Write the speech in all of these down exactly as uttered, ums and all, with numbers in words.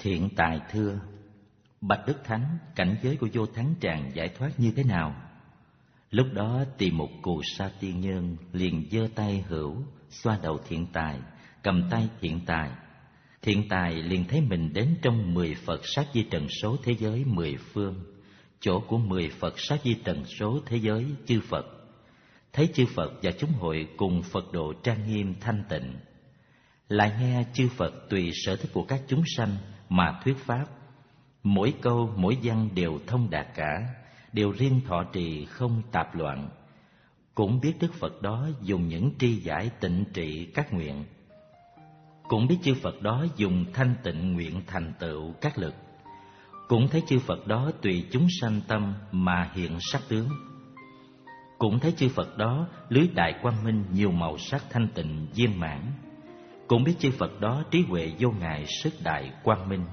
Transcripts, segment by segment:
Thiện Tài thưa: Bạch Đức Thánh, cảnh giới của Vô Thắng Tràng giải thoát như thế nào? Lúc đó Tỳ Mục Cù Sa Tiên Nhân liền giơ tay hữu xoa đầu Thiện Tài, cầm tay Thiện Tài. Thiện Tài liền thấy mình đến trong mười Phật sát di trần số thế giới mười phương, chỗ của mười Phật sát di trần số thế giới chư Phật. Thấy chư Phật và chúng hội cùng Phật độ trang nghiêm thanh tịnh, lại nghe chư Phật tùy sở thích của các chúng sanh mà thuyết pháp. Mỗi câu mỗi văn đều thông đạt cả, đều riêng thọ trì không tạp loạn. Cũng biết Đức Phật đó dùng những tri giải tịnh trị các nguyện. Cũng biết chư Phật đó dùng thanh tịnh nguyện thành tựu các lực. Cũng thấy chư Phật đó tùy chúng sanh tâm mà hiện sắc tướng. Cũng thấy chư Phật đó lưới đại quang minh nhiều màu sắc thanh tịnh viên mãn. Cũng biết chư Phật đó trí huệ vô ngại sức đại quang minh.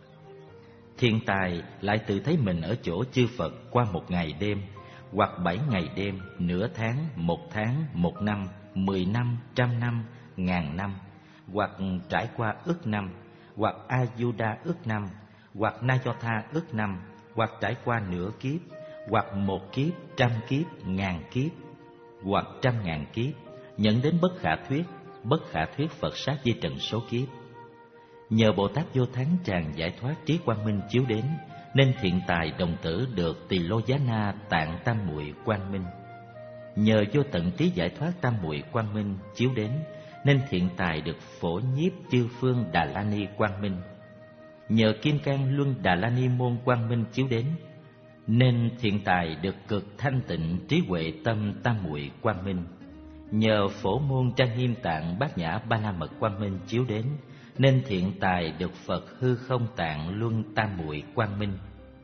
Thiện Tài lại tự thấy mình ở chỗ chư Phật qua một ngày đêm, hoặc bảy ngày đêm, nửa tháng, một tháng, một năm, mười năm, trăm năm, ngàn năm, hoặc trải qua ức năm, hoặc Ayuda ức năm, hoặc Nayotha ức năm, hoặc trải qua nửa kiếp, hoặc một kiếp, trăm kiếp, ngàn kiếp, hoặc trăm ngàn kiếp, nhận đến bất khả thuyết, bất khả thuyết Phật sát di trần số kiếp. Nhờ Bồ Tát Vô Thắng Tràng giải thoát trí quang minh chiếu đến, nên Thiện Tài đồng tử được Tỳ Lô Giá Na tạng tam muội quang minh. Nhờ vô tận trí giải thoát tam muội quang minh chiếu đến, nên Thiện Tài được phổ nhiếp chư phương Đà La Ni quang minh. Nhờ Kim Cang Luân Đà La Ni môn quang minh chiếu đến, nên Thiện Tài được cực thanh tịnh trí huệ tâm tam muội quang minh. Nhờ phổ môn trang nghiêm tạng bát nhã ba la mật quang minh chiếu đến, nên Thiện Tài được Phật hư không tạng luân tam muội quang minh.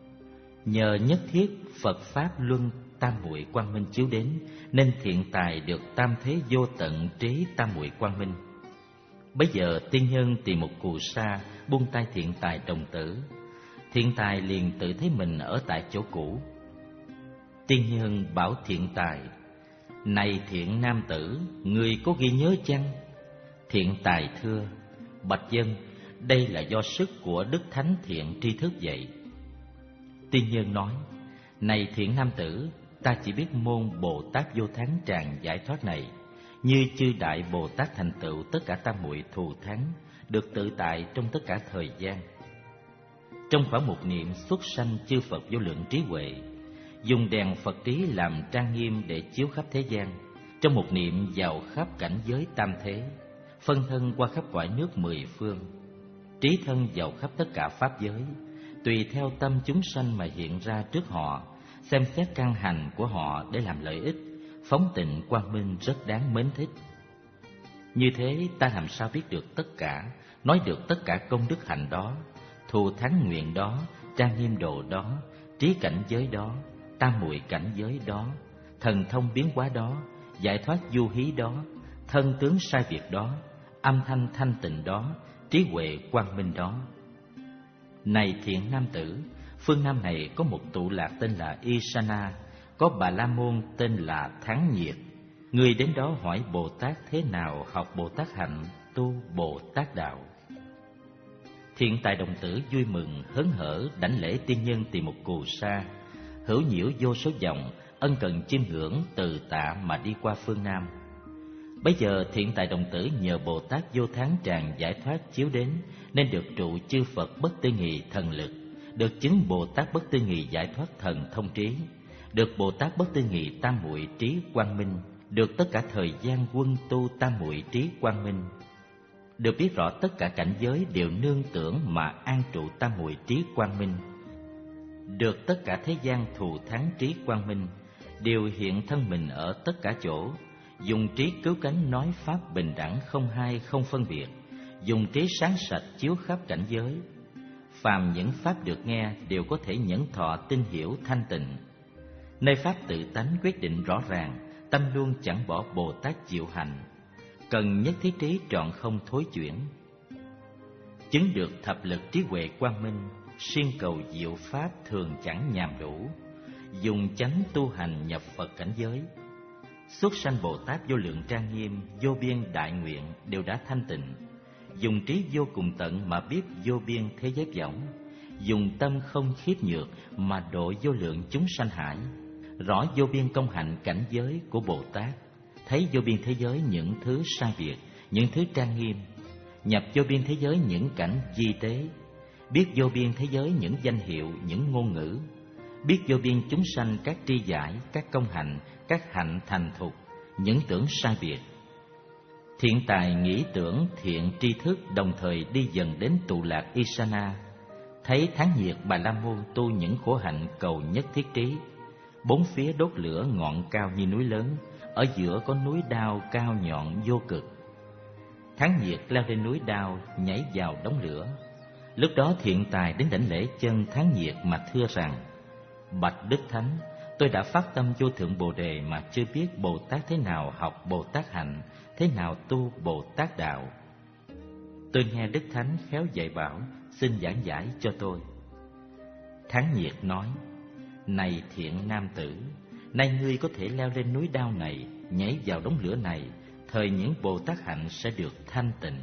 Nhờ nhất thiết Phật pháp luân tam muội quang minh chiếu đến, nên Thiện Tài được tam thế vô tận trí tam muội quang minh. Bấy giờ tiên nhân Tỳ Mục Cù Sa buông tay Thiện Tài đồng tử. Thiện Tài liền tự thấy mình ở tại chỗ cũ. Tiên nhân bảo Thiện Tài: Này thiện nam tử, người có ghi nhớ chăng? Thiện Tài thưa: Bạch dân, đây là do sức của Đức Thánh Thiện tri thức vậy. Tiên nhân nói: Này thiện nam tử, ta chỉ biết môn Bồ Tát Vô Thắng Tràng giải thoát này, như chư đại Bồ Tát thành tựu tất cả tam muội thù thắng, được tự tại trong tất cả thời gian. Trong khoảng một niệm xuất sanh chư Phật vô lượng trí huệ, dùng đèn Phật trí làm trang nghiêm để chiếu khắp thế gian. Trong một niệm vào khắp cảnh giới tam thế, phân thân qua khắp cõi nước mười phương, trí thân vào khắp tất cả pháp giới, tùy theo tâm chúng sanh mà hiện ra trước họ, xem xét căn hành của họ để làm lợi ích, phóng tịnh quang minh rất đáng mến thích. Như thế ta làm sao biết được tất cả, nói được tất cả công đức hạnh đó, thù thắng nguyện đó, trang nghiêm độ đó, trí cảnh giới đó, tam muội cảnh giới đó, thần thông biến hóa đó, giải thoát du hí đó, thân tướng sai biệt đó, âm thanh thanh tịnh đó, trí huệ quang minh đó. Này thiện nam tử, phương Nam này có một tụ lạc tên là Isana, có Bà La Môn tên là Thắng Nhiệt. Người đến đó hỏi Bồ Tát thế nào học Bồ Tát hạnh, tu Bồ Tát đạo. Thiện Tài đồng tử vui mừng hớn hở đảnh lễ tiên nhân Tỳ Mục Cù Sa, hữu nhiễu vô số vòng, ân cần chiêm ngưỡng từ tạ mà đi qua phương Nam. Bấy giờ Thiện Tài đồng tử nhờ Bồ Tát Vô Thắng Tràng giải thoát chiếu đến, nên được trụ chư Phật bất tư nghì thần lực, được chứng Bồ Tát bất tư nghì giải thoát thần thông trí, được Bồ Tát bất tư nghì tam muội trí quang minh, được tất cả thời gian quân tu tam muội trí quang minh, được biết rõ tất cả cảnh giới đều nương tưởng mà an trụ tam muội trí quang minh, được tất cả thế gian thù thắng trí quang minh, đều hiện thân mình ở tất cả chỗ, dùng trí cứu cánh nói pháp bình đẳng không hai không phân biệt, dùng trí sáng sạch chiếu khắp cảnh giới. Phàm những pháp được nghe đều có thể nhẫn thọ tin hiểu thanh tịnh. Nơi pháp tự tánh quyết định rõ ràng, tâm luôn chẳng bỏ Bồ Tát diệu hành, cần nhất thiết trí trọn không thối chuyển. Chứng được thập lực trí huệ quang minh, siêng cầu diệu pháp thường chẳng nhàm đủ, dùng chánh tu hành nhập Phật cảnh giới. Xuất sanh Bồ Tát vô lượng trang nghiêm, vô biên đại nguyện đều đã thanh tịnh, dùng trí vô cùng tận mà biết vô biên thế giới võng, dùng tâm không khiếp nhược mà độ vô lượng chúng sanh hải, rõ vô biên công hạnh cảnh giới của Bồ Tát, thấy vô biên thế giới những thứ sai biệt, những thứ trang nghiêm, nhập vô biên thế giới những cảnh di tế, biết vô biên thế giới những danh hiệu, những ngôn ngữ, biết vô biên chúng sanh các tri giải, các công hạnh, các hạnh thành thục, những tưởng sai biệt. Thiện tài nghĩ tưởng thiện tri thức đồng thời đi dần đến tụ lạc Isana, thấy tháng nhiệt Bà La Môn tu những khổ hạnh cầu nhất thiết trí. Bốn phía đốt lửa ngọn cao như núi lớn, ở giữa có núi đao cao nhọn vô cực. Tháng nhiệt leo lên núi đao, nhảy vào đống lửa. Lúc đó thiện tài đến đảnh lễ chân tháng nhiệt mà thưa rằng: Bạch Đức Thánh, tôi đã phát tâm vô thượng Bồ Đề mà chưa biết Bồ Tát thế nào học Bồ Tát hạnh, thế nào tu Bồ Tát đạo. Tôi nghe Đức Thánh khéo dạy bảo, xin giảng giải cho tôi. Tháng nhiệt nói: Này thiện nam tử, nay ngươi có thể leo lên núi đao này, nhảy vào đống lửa này, thời những Bồ Tát hạnh sẽ được thanh tịnh.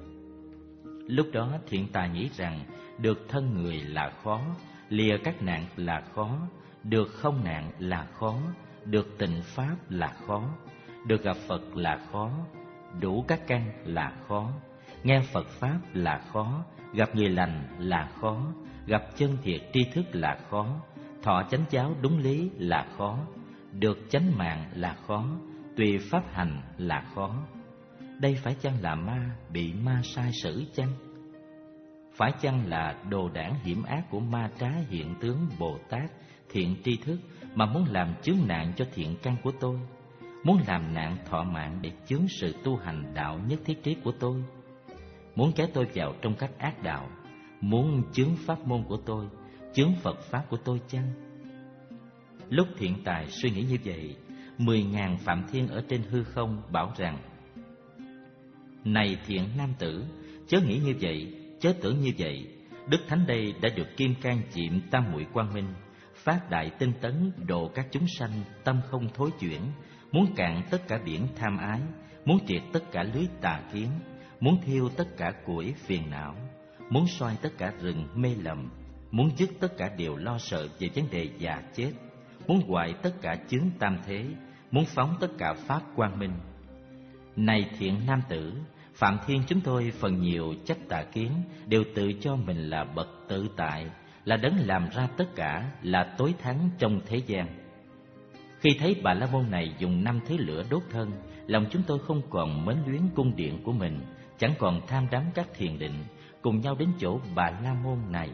Lúc đó thiện tài nghĩ rằng được thân người là khó, lìa các nạn là khó, được không nạn là khó, được tịnh pháp là khó, được gặp Phật là khó, đủ các căn là khó, nghe Phật pháp là khó, gặp người lành là khó, gặp chân thiệt tri thức là khó, thọ chánh giáo đúng lý là khó, được chánh mạng là khó, tùy pháp hành là khó. Đây phải chăng là ma bị ma sai sử chăng? Phải chăng là đồ đảng hiểm ác của ma trá hiện tướng Bồ Tát thiện tri thức mà muốn làm chướng nạn cho thiện căn của tôi, muốn làm nạn thọ mạng để chướng sự tu hành đạo nhất thiết trí của tôi, muốn kéo tôi vào trong các ác đạo, muốn chướng pháp môn của tôi, chướng Phật pháp của tôi chăng? Lúc thiện tài suy nghĩ như vậy, mười ngàn phạm thiên ở trên hư không bảo rằng: Này thiện nam tử, chớ nghĩ như vậy, chớ tưởng như vậy. Đức Thánh đây đã được kim cang chiệm tam muội quang minh, phát đại tinh tấn độ các chúng sanh tâm không thối chuyển, muốn cạn tất cả biển tham ái, muốn triệt tất cả lưới tà kiến, muốn thiêu tất cả củi phiền não, muốn soi tất cả rừng mê lầm, muốn dứt tất cả điều lo sợ về vấn đề già chết, muốn hoại tất cả chướng tam thế, muốn phóng tất cả pháp quang minh. Này thiện nam tử, Phạm Thiên chúng tôi phần nhiều chấp tà kiến, đều tự cho mình là bậc tự tại, là đấng làm ra tất cả, là tối thắng trong thế gian. Khi thấy Bà La Môn này dùng năm thứ lửa đốt thân, lòng chúng tôi không còn mến luyến cung điện của mình, chẳng còn tham đắm các thiền định, cùng nhau đến chỗ Bà La Môn này.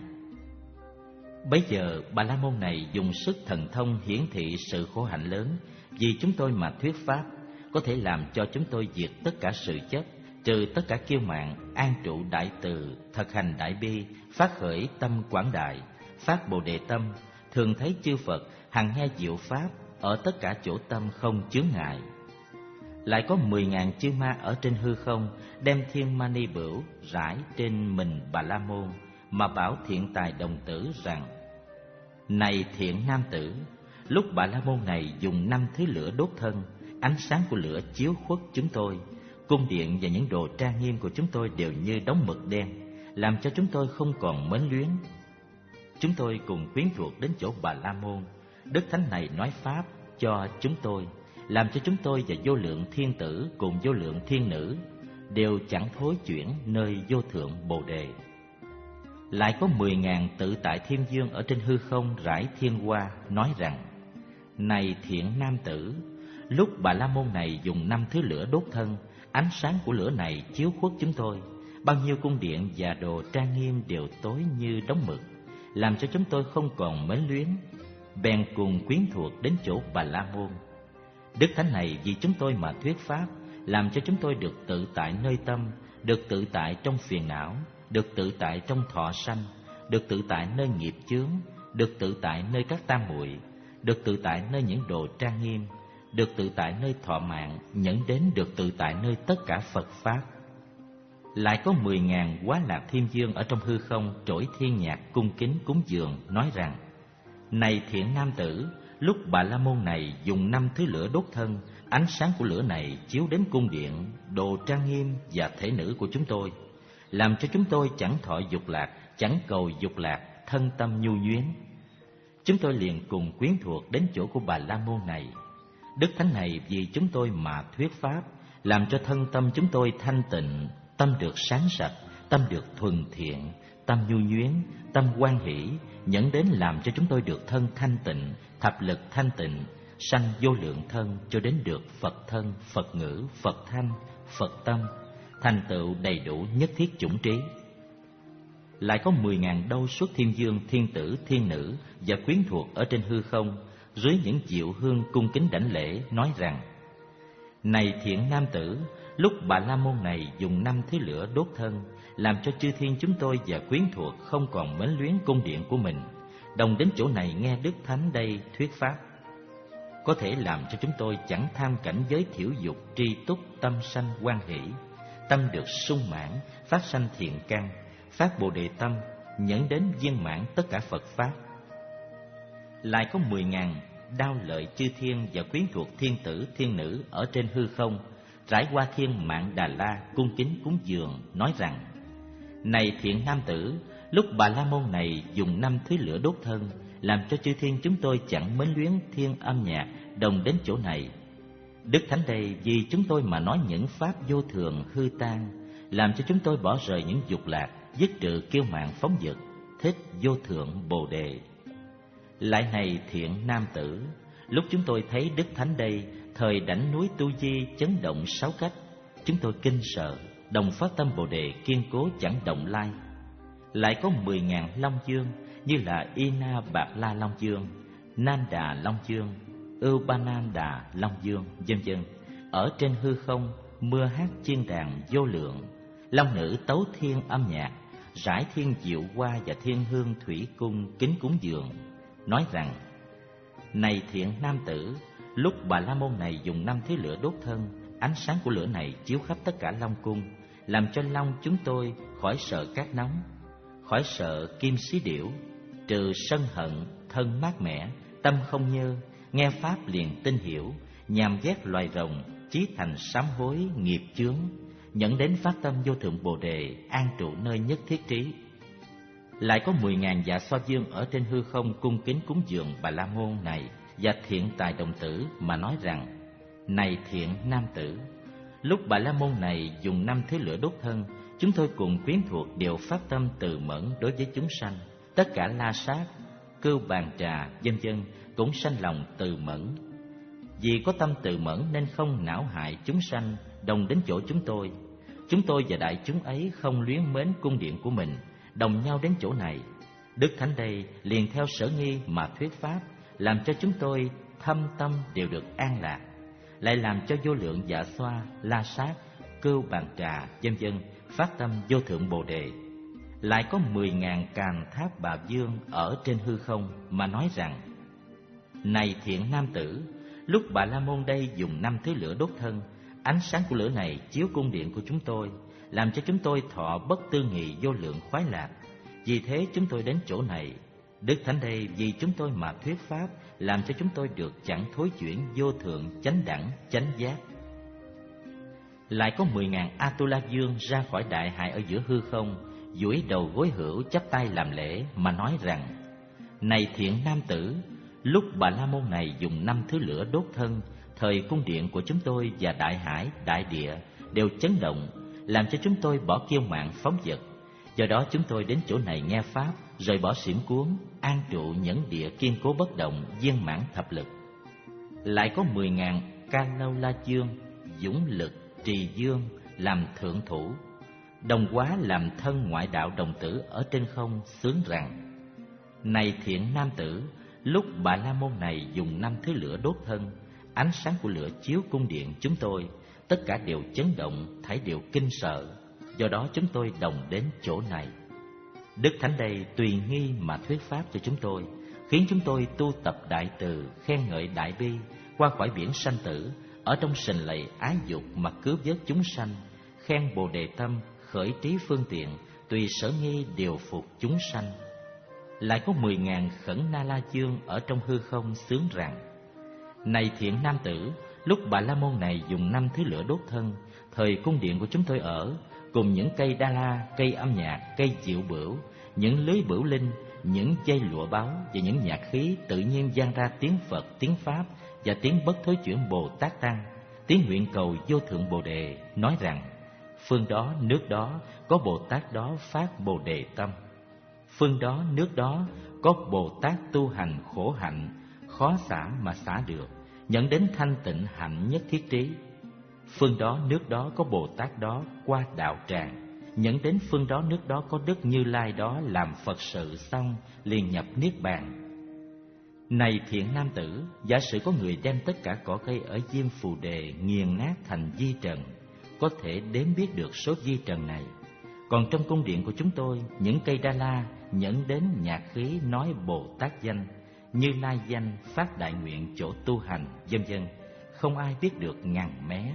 Bấy giờ Bà La Môn này dùng sức thần thông hiển thị sự khổ hạnh lớn, vì chúng tôi mà thuyết pháp, có thể làm cho chúng tôi diệt tất cả sự chấp, trừ tất cả kiêu mạn, an trụ đại từ, thực hành đại bi, phát khởi tâm quảng đại, phát bồ đề tâm, thường thấy chư Phật, hằng nghe diệu pháp, ở tất cả chỗ tâm không chướng ngại. Lại có mười ngàn chư ma ở trên hư không, đem thiên mani bửu rải trên mình Bà La Môn, mà bảo thiện tài đồng tử rằng: Này thiện nam tử, lúc Bà La Môn này dùng năm thứ lửa đốt thân, ánh sáng của lửa chiếu khuất chúng tôi, cung điện và những đồ trang nghiêm của chúng tôi đều như đống mực đen, làm cho chúng tôi không còn mến luyến. Chúng tôi cùng quyến thuộc đến chỗ Bà La Môn. Đức Thánh này nói pháp cho chúng tôi, làm cho chúng tôi và vô lượng thiên tử cùng vô lượng thiên nữ đều chẳng thối chuyển nơi vô thượng Bồ Đề. Lại có mười ngàn tự tại thiên dương ở trên hư không rải thiên hoa, nói rằng: Này thiện nam tử, lúc Bà La Môn này dùng năm thứ lửa đốt thân, ánh sáng của lửa này chiếu khuất chúng tôi, bao nhiêu cung điện và đồ trang nghiêm đều tối như đống mực, làm cho chúng tôi không còn mến luyến, bèn cùng quyến thuộc đến chỗ Bà La Môn. Đức Thánh này vì chúng tôi mà thuyết pháp, làm cho chúng tôi được tự tại nơi tâm, được tự tại trong phiền não, được tự tại trong thọ sanh, được tự tại nơi nghiệp chướng, được tự tại nơi các tam muội, được tự tại nơi những đồ trang nghiêm, được tự tại nơi thọ mạng, nhẫn đến được tự tại nơi tất cả Phật pháp. Lại có mười ngàn Quá Lạc Thiên Dương ở trong hư không trỗi thiên nhạc cung kính cúng dường, nói rằng: Này thiện nam tử, lúc Bà La Môn này dùng năm thứ lửa đốt thân, ánh sáng của lửa này chiếu đến cung điện, đồ trang nghiêm và thể nữ của chúng tôi, làm cho chúng tôi chẳng thọ dục lạc, chẳng cầu dục lạc, thân tâm nhu nhuyến. Chúng tôi liền cùng quyến thuộc đến chỗ của Bà La Môn này. Đức Thánh này vì chúng tôi mà thuyết pháp, làm cho thân tâm chúng tôi thanh tịnh, tâm được sáng sạch, tâm được thuần thiện, tâm nhu nhuyến, tâm hoan hỷ, dẫn đến làm cho chúng tôi được thân thanh tịnh, thập lực thanh tịnh, sanh vô lượng thân cho đến được Phật thân, Phật ngữ, Phật thanh, Phật tâm, thành tựu đầy đủ nhất thiết chủng trí. Lại có mười ngàn đâu xuất thiên dương, thiên tử, thiên nữ và quyến thuộc ở trên hư không, dưới những diệu hương cung kính đảnh lễ, nói rằng: Này thiện nam tử, lúc Bà La Môn này dùng năm thứ lửa đốt thân, làm cho chư thiên chúng tôi và quyến thuộc không còn mến luyến cung điện của mình, đồng đến chỗ này nghe Đức Thánh đây thuyết pháp, có thể làm cho chúng tôi chẳng tham cảnh giới thiểu dục, tri túc, tâm sanh hoan hỷ, tâm được sung mãn, phát sanh thiện căn, phát bồ đề tâm, nhẫn đến viên mãn tất cả Phật pháp. Lại có mười ngàn đao lợi chư thiên và quyến thuộc thiên tử, thiên nữ ở trên hư không, trải qua thiên mạng Đà La, cung kính cúng dường, nói rằng: Này thiện nam tử, lúc Bà La Môn này dùng năm thứ lửa đốt thân, làm cho chư thiên chúng tôi chẳng mến luyến thiên âm nhạc, đồng đến chỗ này. Đức Thánh đây vì chúng tôi mà nói những pháp vô thường hư tan, làm cho chúng tôi bỏ rời những dục lạc, dứt trừ kiêu mạn phóng dật, thích vô thượng bồ đề. Lại này thiện nam tử, lúc chúng tôi thấy Đức Thánh đây, thời đảnh núi Tu Di chấn động sáu cách, chúng tôi kinh sợ, đồng phát tâm bồ đề kiên cố chẳng động lai. Lại có mười ngàn long dương, như là Ina Bạc La Long Dương, Nan Đà Long Dương, Ưu Ba Nan Đà Long Dương, vân vân, ở trên hư không mưa hát chiên đàn vô lượng, long nữ tấu thiên âm nhạc, rải thiên diệu hoa và thiên hương thủy cung kính cúng dường, nói rằng: Này thiện nam tử, lúc Bà La Môn này dùng năm thứ lửa đốt thân, ánh sáng của lửa này chiếu khắp tất cả long cung, làm cho long chúng tôi khỏi sợ cát nóng, khỏi sợ kim xí điểu, trừ sân hận, thân mát mẻ, tâm không nhơ, nghe pháp liền tin hiểu, nhàm ghét loài rồng, chí thành sám hối nghiệp chướng, nhận đến phát tâm vô thượng bồ đề, an trụ nơi nhất thiết trí. Lại có mười ngàn dạ xoa dương ở trên hư không cung kính cúng dường Bà La Môn này và thiện tài đồng tử, mà nói rằng: Này thiện nam tử, lúc Bà La Môn này dùng năm thứ lửa đốt thân, chúng tôi cùng quyến thuộc đều phát tâm từ mẫn đối với chúng sanh, tất cả la sát, cưu bàn trà, vân vân cũng sanh lòng từ mẫn. Vì có tâm từ mẫn nên không não hại chúng sanh, đồng đến chỗ chúng tôi. Chúng tôi và đại chúng ấy không luyến mến cung điện của mình, đồng nhau đến chỗ này. Đức Thánh đây liền theo sở nghi mà thuyết pháp, làm cho chúng tôi thâm tâm đều được an lạc, lại làm cho vô lượng dạ xoa, la sát, cưu bàn trà, vân vân phát tâm vô thượng bồ đề. Lại có mười ngàn càn tháp bà dương ở trên hư không, mà nói rằng: Này thiện nam tử, lúc Bà La Môn đây dùng năm thứ lửa đốt thân, ánh sáng của lửa này chiếu cung điện của chúng tôi, làm cho chúng tôi thọ bất tư nghị vô lượng khoái lạc. Vì thế chúng tôi đến chỗ này. Đức Thánh đây vì chúng tôi mà thuyết pháp, làm cho chúng tôi được chẳng thối chuyển vô thượng chánh đẳng chánh giác. Lại có mười ngàn Atula dương ra khỏi đại hải ở giữa hư không, duỗi đầu gối hữu, chắp tay làm lễ, mà nói rằng: Này thiện nam tử, lúc Bà La Môn này dùng năm thứ lửa đốt thân, thời cung điện của chúng tôi và đại hải, đại địa đều chấn động, làm cho chúng tôi bỏ kiêu mạn phóng dật. Do đó chúng tôi đến chỗ này nghe pháp, rời bỏ xỉm cuốn, an trụ nhẫn địa kiên cố bất động, viên mãn thập lực. Lại có mười ngàn Ca Lâu La Dương, dũng lực trì dương làm thượng thủ, đồng quá làm thân ngoại đạo đồng tử ở trên không, xướng rằng: Này thiện nam tử, lúc Bà La Môn này dùng năm thứ lửa đốt thân, ánh sáng của lửa chiếu cung điện chúng tôi, tất cả đều chấn động, thảy đều kinh sợ. Do đó chúng tôi đồng đến chỗ này. Đức Thánh đây tùy nghi mà thuyết pháp cho chúng tôi, khiến chúng tôi tu tập đại từ, khen ngợi đại bi, qua khỏi biển sanh tử, ở trong sình lầy ái dục mà cứu vớt chúng sanh, khen bồ đề tâm, khởi trí phương tiện, tùy sở nghi điều phục chúng sanh. Lại có mười ngàn khẩn na la dương ở trong hư không xướng rằng: Này thiện nam tử, lúc Bà La Môn này dùng năm thứ lửa đốt thân, thời cung điện của chúng tôi ở, cùng những cây đa la, cây âm nhạc, cây diệu bửu, những lưới bửu linh, những dây lụa báo và những nhạc khí tự nhiên vang ra tiếng Phật, tiếng Pháp và tiếng bất thối chuyển Bồ Tát Tăng, tiếng nguyện cầu vô thượng Bồ đề, nói rằng phương đó nước đó có Bồ Tát đó phát Bồ đề tâm, phương đó nước đó có Bồ Tát tu hành khổ hạnh, khó xả mà xả được, nhận đến thanh tịnh hạnh nhất thiết trí. Phương đó nước đó có Bồ Tát đó qua đạo tràng, nhận đến phương đó nước đó có Đức Như Lai đó làm Phật sự xong liền nhập niết bàn. Này thiện nam tử, giả sử có người đem tất cả cỏ cây ở Diêm Phù Đề nghiền nát thành di trần, có thể đếm biết được số di trần này. Còn trong cung điện của chúng tôi, những cây đa la nhẫn đến nhạc khí nói Bồ Tát danh, Như Lai danh, phát đại nguyện chỗ tu hành, vân vân, không ai biết được ngàn mé.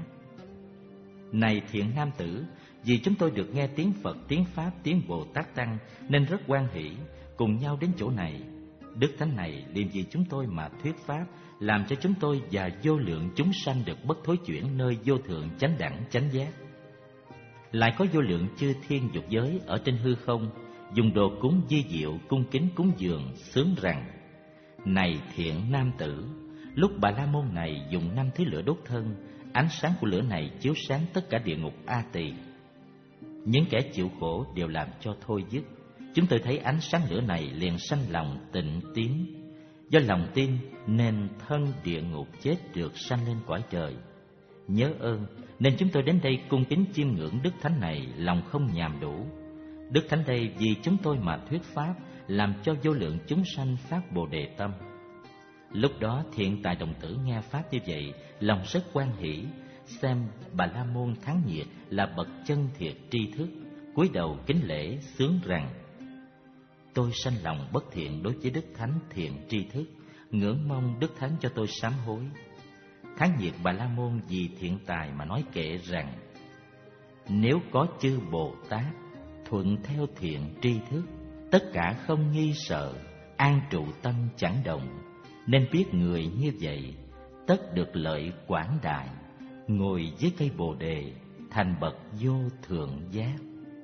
Này thiện nam tử, vì chúng tôi được nghe tiếng Phật, tiếng Pháp, tiếng Bồ Tát Tăng nên rất hoan hỷ, cùng nhau đến chỗ này. Đức Thánh này liền vì chúng tôi mà thuyết pháp, làm cho chúng tôi và vô lượng chúng sanh được bất thối chuyển nơi vô thượng chánh đẳng chánh giác. Lại có vô lượng chư thiên dục giới ở trên hư không, dùng đồ cúng di diệu cung kính cúng dường, sướng rằng: Này thiện nam tử, lúc Bà La Môn này dùng năm thứ lửa đốt thân, ánh sáng của lửa này chiếu sáng tất cả địa ngục A Tỳ. Những kẻ chịu khổ đều làm cho thôi dứt. Chúng tôi thấy ánh sáng lửa này liền sanh lòng tịnh tín. Do lòng tin nên thân địa ngục chết được sanh lên cõi trời. Nhớ ơn nên chúng tôi đến đây cung kính chiêm ngưỡng Đức Thánh này, lòng không nhàm đủ. Đức Thánh đây vì chúng tôi mà thuyết pháp, làm cho vô lượng chúng sanh phát Bồ đề tâm. Lúc đó thiện tài đồng tử nghe pháp như vậy, lòng rất hoan hỷ, xem Bà La Môn Thắng Nhiệt là bậc chân thiệt tri thức, cúi đầu kính lễ sướng rằng: Tôi sanh lòng bất thiện đối với Đức Thánh thiện tri thức, ngưỡng mong Đức Thánh cho tôi sám hối. Thắng Nhiệt Bà La Môn vì thiện tài mà nói kệ rằng: Nếu có chư Bồ Tát thuận theo thiện tri thức, tất cả không nghi sợ, an trụ tâm chẳng động, nên biết người như vậy tất được lợi quảng đại, ngồi dưới cây Bồ đề thành bậc vô thượng giác.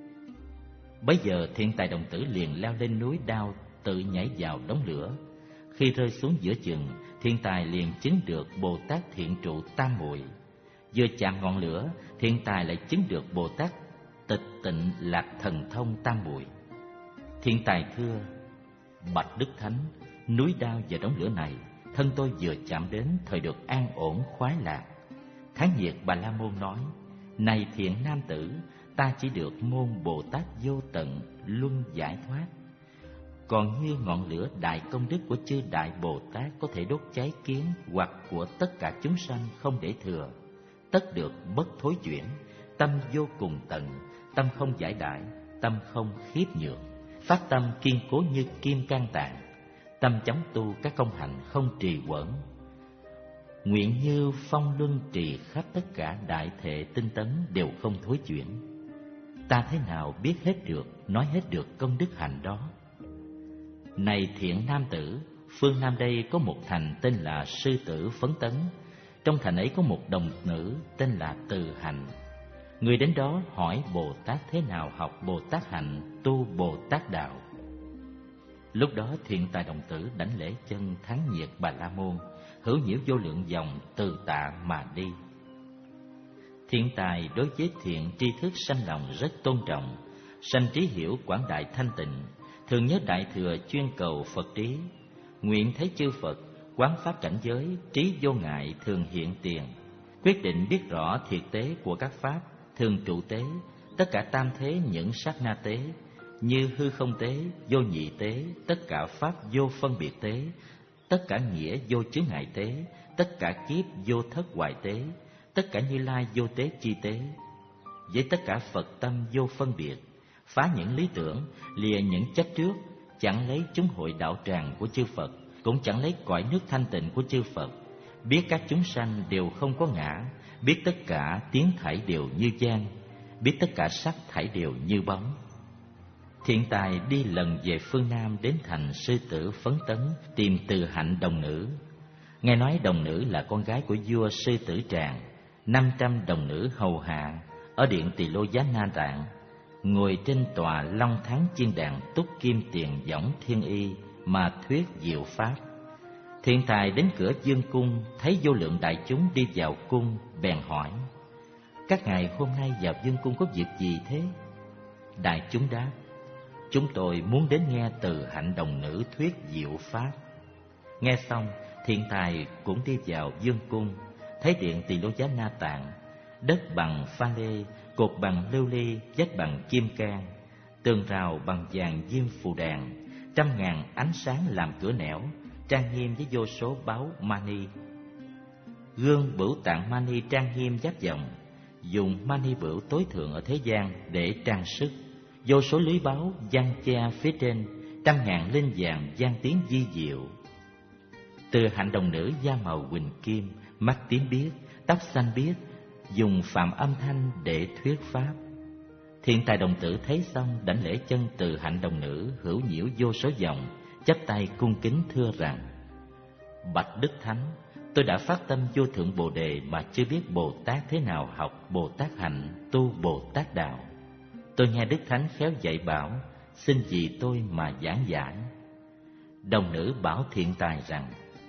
Bấy giờ thiện tài đồng tử liền leo lên núi đao, tự nhảy vào đống lửa. Khi rơi xuống giữa chừng, thiện tài liền chứng được Bồ Tát thiện trụ tam muội. Vừa chạm ngọn lửa, thiện tài lại chứng được Bồ Tát tịch tịnh lạc thần thông tam muội. Thiện tài thưa: Bạch Đức Thánh, núi đao và đống lửa này thân tôi vừa chạm đến, thời được an ổn khoái lạc. Thắng Nhiệt Bà La Môn nói: Này thiện nam tử, ta chỉ được môn Bồ Tát vô tận luân giải thoát. Còn như ngọn lửa đại công đức của chư đại Bồ Tát có thể đốt cháy kiến hoặc của tất cả chúng sanh không để thừa, tất được bất thối chuyển, tâm vô cùng tận, tâm không giải đãi, tâm không khiếp nhược, phát tâm kiên cố như kim can tạng, tâm chóng tu các công hạnh không trì quẩn. Nguyện như phong luân trì khắp tất cả đại thệ tinh tấn đều không thối chuyển. Ta thế nào biết hết được, nói hết được công đức hạnh đó? Này thiện nam tử, phương Nam đây có một thành tên là Sư Tử Phấn Tấn. Trong thành ấy có một đồng nữ tên là Từ Hạnh. Người đến đó hỏi Bồ Tát thế nào học Bồ Tát hạnh, tu Bồ Tát đạo. Lúc đó thiện tài đồng tử đảnh lễ chân Thắng Nhiệt Bà La Môn, hữu nhiễu vô lượng dòng từ tạ mà đi. Thiện tài đối với thiện tri thức sanh lòng rất tôn trọng, sanh trí hiểu quảng đại thanh tịnh, thường nhớ đại thừa chuyên cầu Phật trí, nguyện thấy chư Phật quán pháp cảnh giới, trí vô ngại thường hiện tiền, quyết định biết rõ thiệt tế của các pháp, thường trụ tế, tất cả tam thế những sát na tế, như hư không tế, vô nhị tế, tất cả pháp vô phân biệt tế, tất cả nghĩa vô chướng ngại tế, tất cả kiếp vô thất hoại tế, tất cả Như Lai vô tế chi tế. Với tất cả Phật tâm vô phân biệt, phá những lý tưởng, lìa những chấp trước, chẳng lấy chúng hội đạo tràng của chư Phật, cũng chẳng lấy cõi nước thanh tịnh của chư Phật, biết các chúng sanh đều không có ngã, biết tất cả tiếng thảy đều như gian, biết tất cả sắc thảy đều như bóng. Thiện tài đi lần về phương Nam đến thành Sư Tử Phấn Tấn tìm Từ Hạnh đồng nữ. Nghe nói đồng nữ là con gái của vua Sư Tử Tràng, năm trăm đồng nữ hầu hạ, ở điện Tỳ Lô Giá Na Tạng, ngồi trên tòa long thắng chiên đàn túc kim tiền võng thiên y mà thuyết diệu pháp. Thiện tài đến cửa dương cung, thấy vô lượng đại chúng đi vào cung, bèn hỏi: các ngài hôm nay vào dương cung có việc gì thế? Đại chúng đáp: chúng tôi muốn đến nghe Từ Hạnh đồng nữ thuyết diệu pháp. Nghe xong, thiện tài cũng đi vào dương cung, thấy điện Tỳ Lô Giá Na Tạng, đất bằng pha lê, cột bằng lưu ly, vách bằng kim cang, tường rào bằng vàng diêm phù đàn, trăm ngàn ánh sáng làm cửa nẻo, trang nghiêm với vô số báu mani. Gương Bửu Tạng mani trang nghiêm giáp vọng, dùng mani bửu tối thượng ở thế gian để trang sức. Vô số lưới báu giăng che phía trên, trăm ngàn linh vàng vang tiếng di diệu. Từ Hạnh đồng nữ da màu huỳnh kim, mắt tím biếc, tóc xanh biếc, dùng phạm âm thanh để thuyết pháp. Thiện tài đồng tử thấy xong, đảnh lễ chân Từ Hạnh đồng nữ hữu nhiễu vô số vòng, chắp tay cung kính thưa rằng: bạch Đức Thánh, tôi đã phát tâm vô thượng Bồ Đề mà chưa biết Bồ Tát thế nào học Bồ Tát hạnh, tu Bồ Tát đạo. Tôi nghe Đức Thánh khéo dạy bảo, xin vì tôi mà giảng giải. Đồng nữ bảo thiện tài rằng: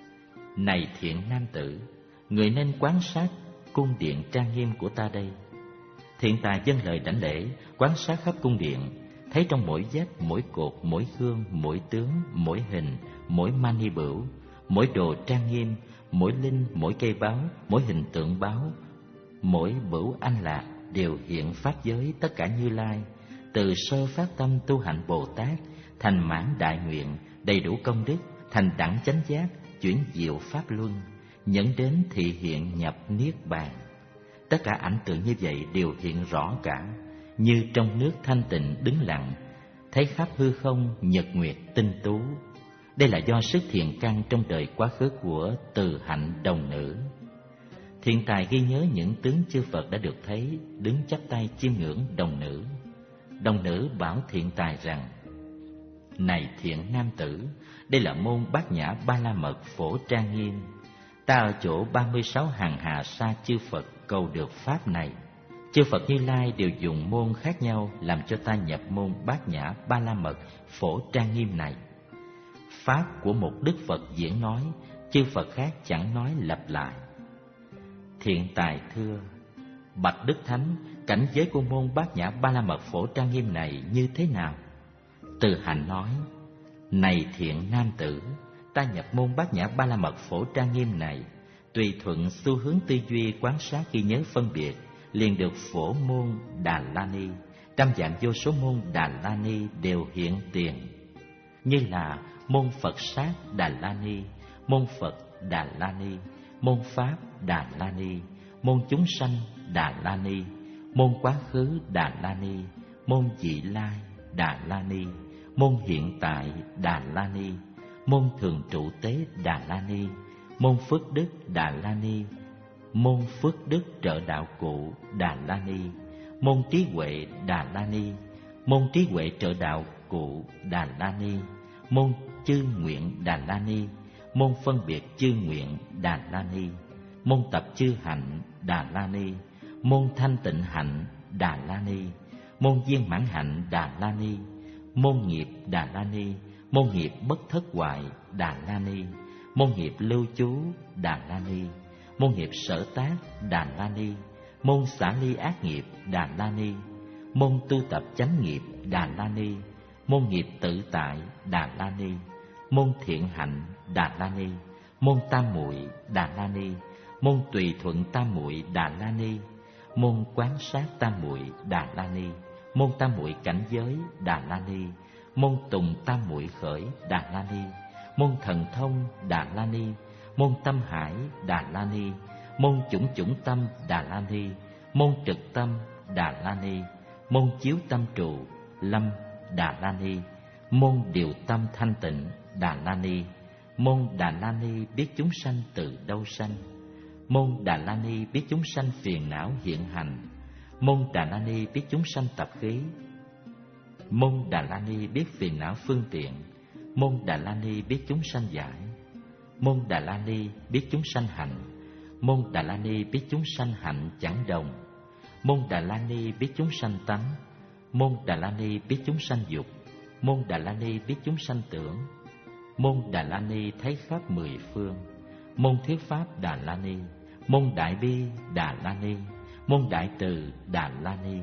này thiện nam tử, người nên quan sát cung điện trang nghiêm của ta đây. Thiện tài dâng lời đảnh lễ, quan sát khắp cung điện, thấy trong mỗi vách, mỗi cột, mỗi gương, mỗi tướng, mỗi hình, mỗi mani bửu, mỗi đồ trang nghiêm, mỗi linh, mỗi cây báo, mỗi hình tượng báo, mỗi bửu anh lạc đều hiện pháp giới tất cả Như Lai, từ sơ phát tâm tu hạnh Bồ Tát, thành mãn đại nguyện, đầy đủ công đức, thành đẳng chánh giác, chuyển diệu pháp luân, dẫn đến thị hiện nhập niết bàn. Tất cả ảnh tượng như vậy đều hiện rõ cả, như trong nước thanh tịnh đứng lặng, thấy khắp hư không nhật nguyệt tinh tú. Đây là do sức thiện căn trong đời quá khứ của Từ Hạnh đồng nữ. Thiện tài ghi nhớ những tướng chư Phật đã được thấy, đứng chắp tay chiêm ngưỡng đồng nữ. Đồng nữ bảo thiện tài rằng: này thiện nam tử, đây là môn Bát Nhã Ba La Mật phổ trang nghiêm. Ta ở chỗ ba mươi sáu hàng hà sa chư Phật cầu được pháp này. Chư Phật Như Lai đều dùng môn khác nhau làm cho ta nhập môn Bát Nhã Ba La Mật phổ trang nghiêm này. Pháp của một Đức Phật diễn nói, chư Phật khác chẳng nói lặp lại. Thiện tài thưa: bạch Đức Thánh, cảnh giới của môn Bát Nhã Ba La Mật phổ trang nghiêm này như thế nào? Từ Hạnh nói: này thiện nam tử, ta nhập môn Bát Nhã Ba La Mật phổ trang nghiêm này, tùy thuận xu hướng tư duy quán sát ghi nhớ phân biệt, liền được phổ môn Đà La Ni. Trăm vạn vô số môn Đà La Ni đều hiện tiền, như là môn Phật sát Đà La Ni, môn Phật Đà La Ni, môn Pháp Đà La Ni, môn chúng sanh Đà La Ni, môn quá khứ Đà La Ni, môn vị lai Đà La Ni, môn hiện tại Đà La Ni, môn thường trụ tế Đà La Ni, môn phước đức Đà La Ni, môn phước đức trợ đạo cụ Đà La Ni, môn trí huệ Đà La Ni, môn trí huệ trợ đạo cụ Đà La Ni, môn chư nguyện Đà La Ni, môn phân biệt chư nguyện Đà La Ni, môn tập chư hạnh Đà La Ni, môn thanh tịnh hạnh Đà La Ni, môn viên mãn hạnh Đà La Ni, môn nghiệp Đà La Ni, môn nghiệp bất thất hoại Đà La Ni, môn nghiệp lưu trú Đà La Ni, môn nghiệp sở tác Đà La Ni, môn xả ly ác nghiệp Đà La Ni, môn tu tập chánh nghiệp Đà La Ni, môn nghiệp tự tại Đà La Ni, môn thiện hạnh Đà La Ni, môn tam muội Đà La Ni, môn tùy thuận tam muội Đà La Ni, môn quán sát tam muội Đà La Ni, môn tam muội cảnh giới Đà La Ni, môn tùng tam muội khởi Đà La Ni, môn thần thông Đà La Ni, môn tâm hải Đà La Ni, môn chủng chủng tâm Đà La Ni, môn trực tâm Đà La Ni, môn chiếu tâm trụ lâm Đà La Ni, môn điều tâm thanh tịnh Đà La Ni, môn Đà La Ni biết chúng sanh từ đâu sanh, môn Đà La Ni biết chúng sanh phiền não hiện hành, môn Đà La Ni biết chúng sanh tập khí, môn Đà La Ni biết phiền não phương tiện, môn Đà La Ni biết chúng sanh giải, môn Đà La Ni biết chúng sanh hạnh, môn Đà La Ni biết chúng sanh hạnh chẳng đồng, Môn Đà La Ni biết chúng sanh tánh. Môn Đà La Ni biết chúng sanh dục. Môn Đà La Ni biết chúng sanh tưởng. Môn Đà La Ni thấy khắp mười phương. Môn Thuyết Pháp Đà La Ni. Môn Đại Bi Đà La Ni. Môn Đại Từ Đà La Ni.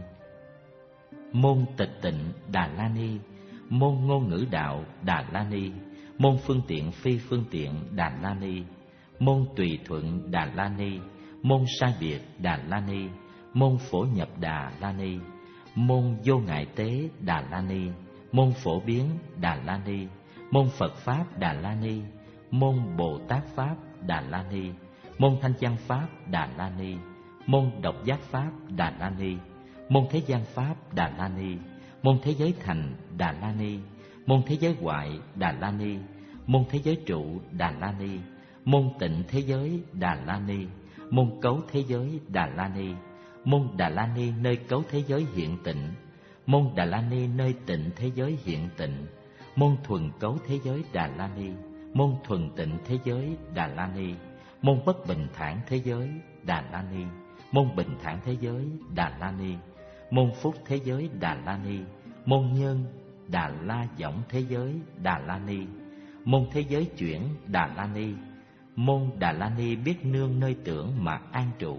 Môn Tịch Tịnh Đà La Ni. Môn Ngôn Ngữ Đạo Đà La Ni. Môn Phương Tiện Phi Phương Tiện Đà La Ni. Môn Tùy Thuận Đà La Ni. Môn Sai Biệt Đà La Ni. Môn Phổ Nhập Đà La Ni. Môn Vô Ngại Tế Đà La Ni. Môn Phổ Biến Đà La Ni. Môn Phật Pháp Đà La Ni. Môn Bồ Tát Pháp Đà La Ni. Môn Thanh Văn Pháp Đà La Ni. Môn Độc Giác Pháp Đà La Ni. Môn Thế gian Pháp Đà La Ni. Môn Thế giới thành Đà La Ni. Môn Thế giới hoại Đà La Ni. Môn Thế giới trụ Đà La Ni. Môn Tịnh Thế giới Đà La Ni. Môn Cấu Thế giới Đà La Ni. Môn Đà La Ni nơi cấu thế giới hiện tịnh. Môn Đà La Ni nơi tịnh thế giới hiện tịnh. Môn Thuần Cấu Thế giới Đà La Ni. Môn Thuần Tịnh Thế giới Đà La Ni. Môn Bất Bình Thản Thế giới Đà La Ni. Môn Bình Thản Thế giới Đà La Ni. Môn Phúc Thế giới Đà La Ni. Môn Nhân Đà La Võng Thế giới Đà La Ni. Môn Thế giới chuyển Đà La Ni. Môn Đà La Ni biết nương nơi tưởng mà an trụ.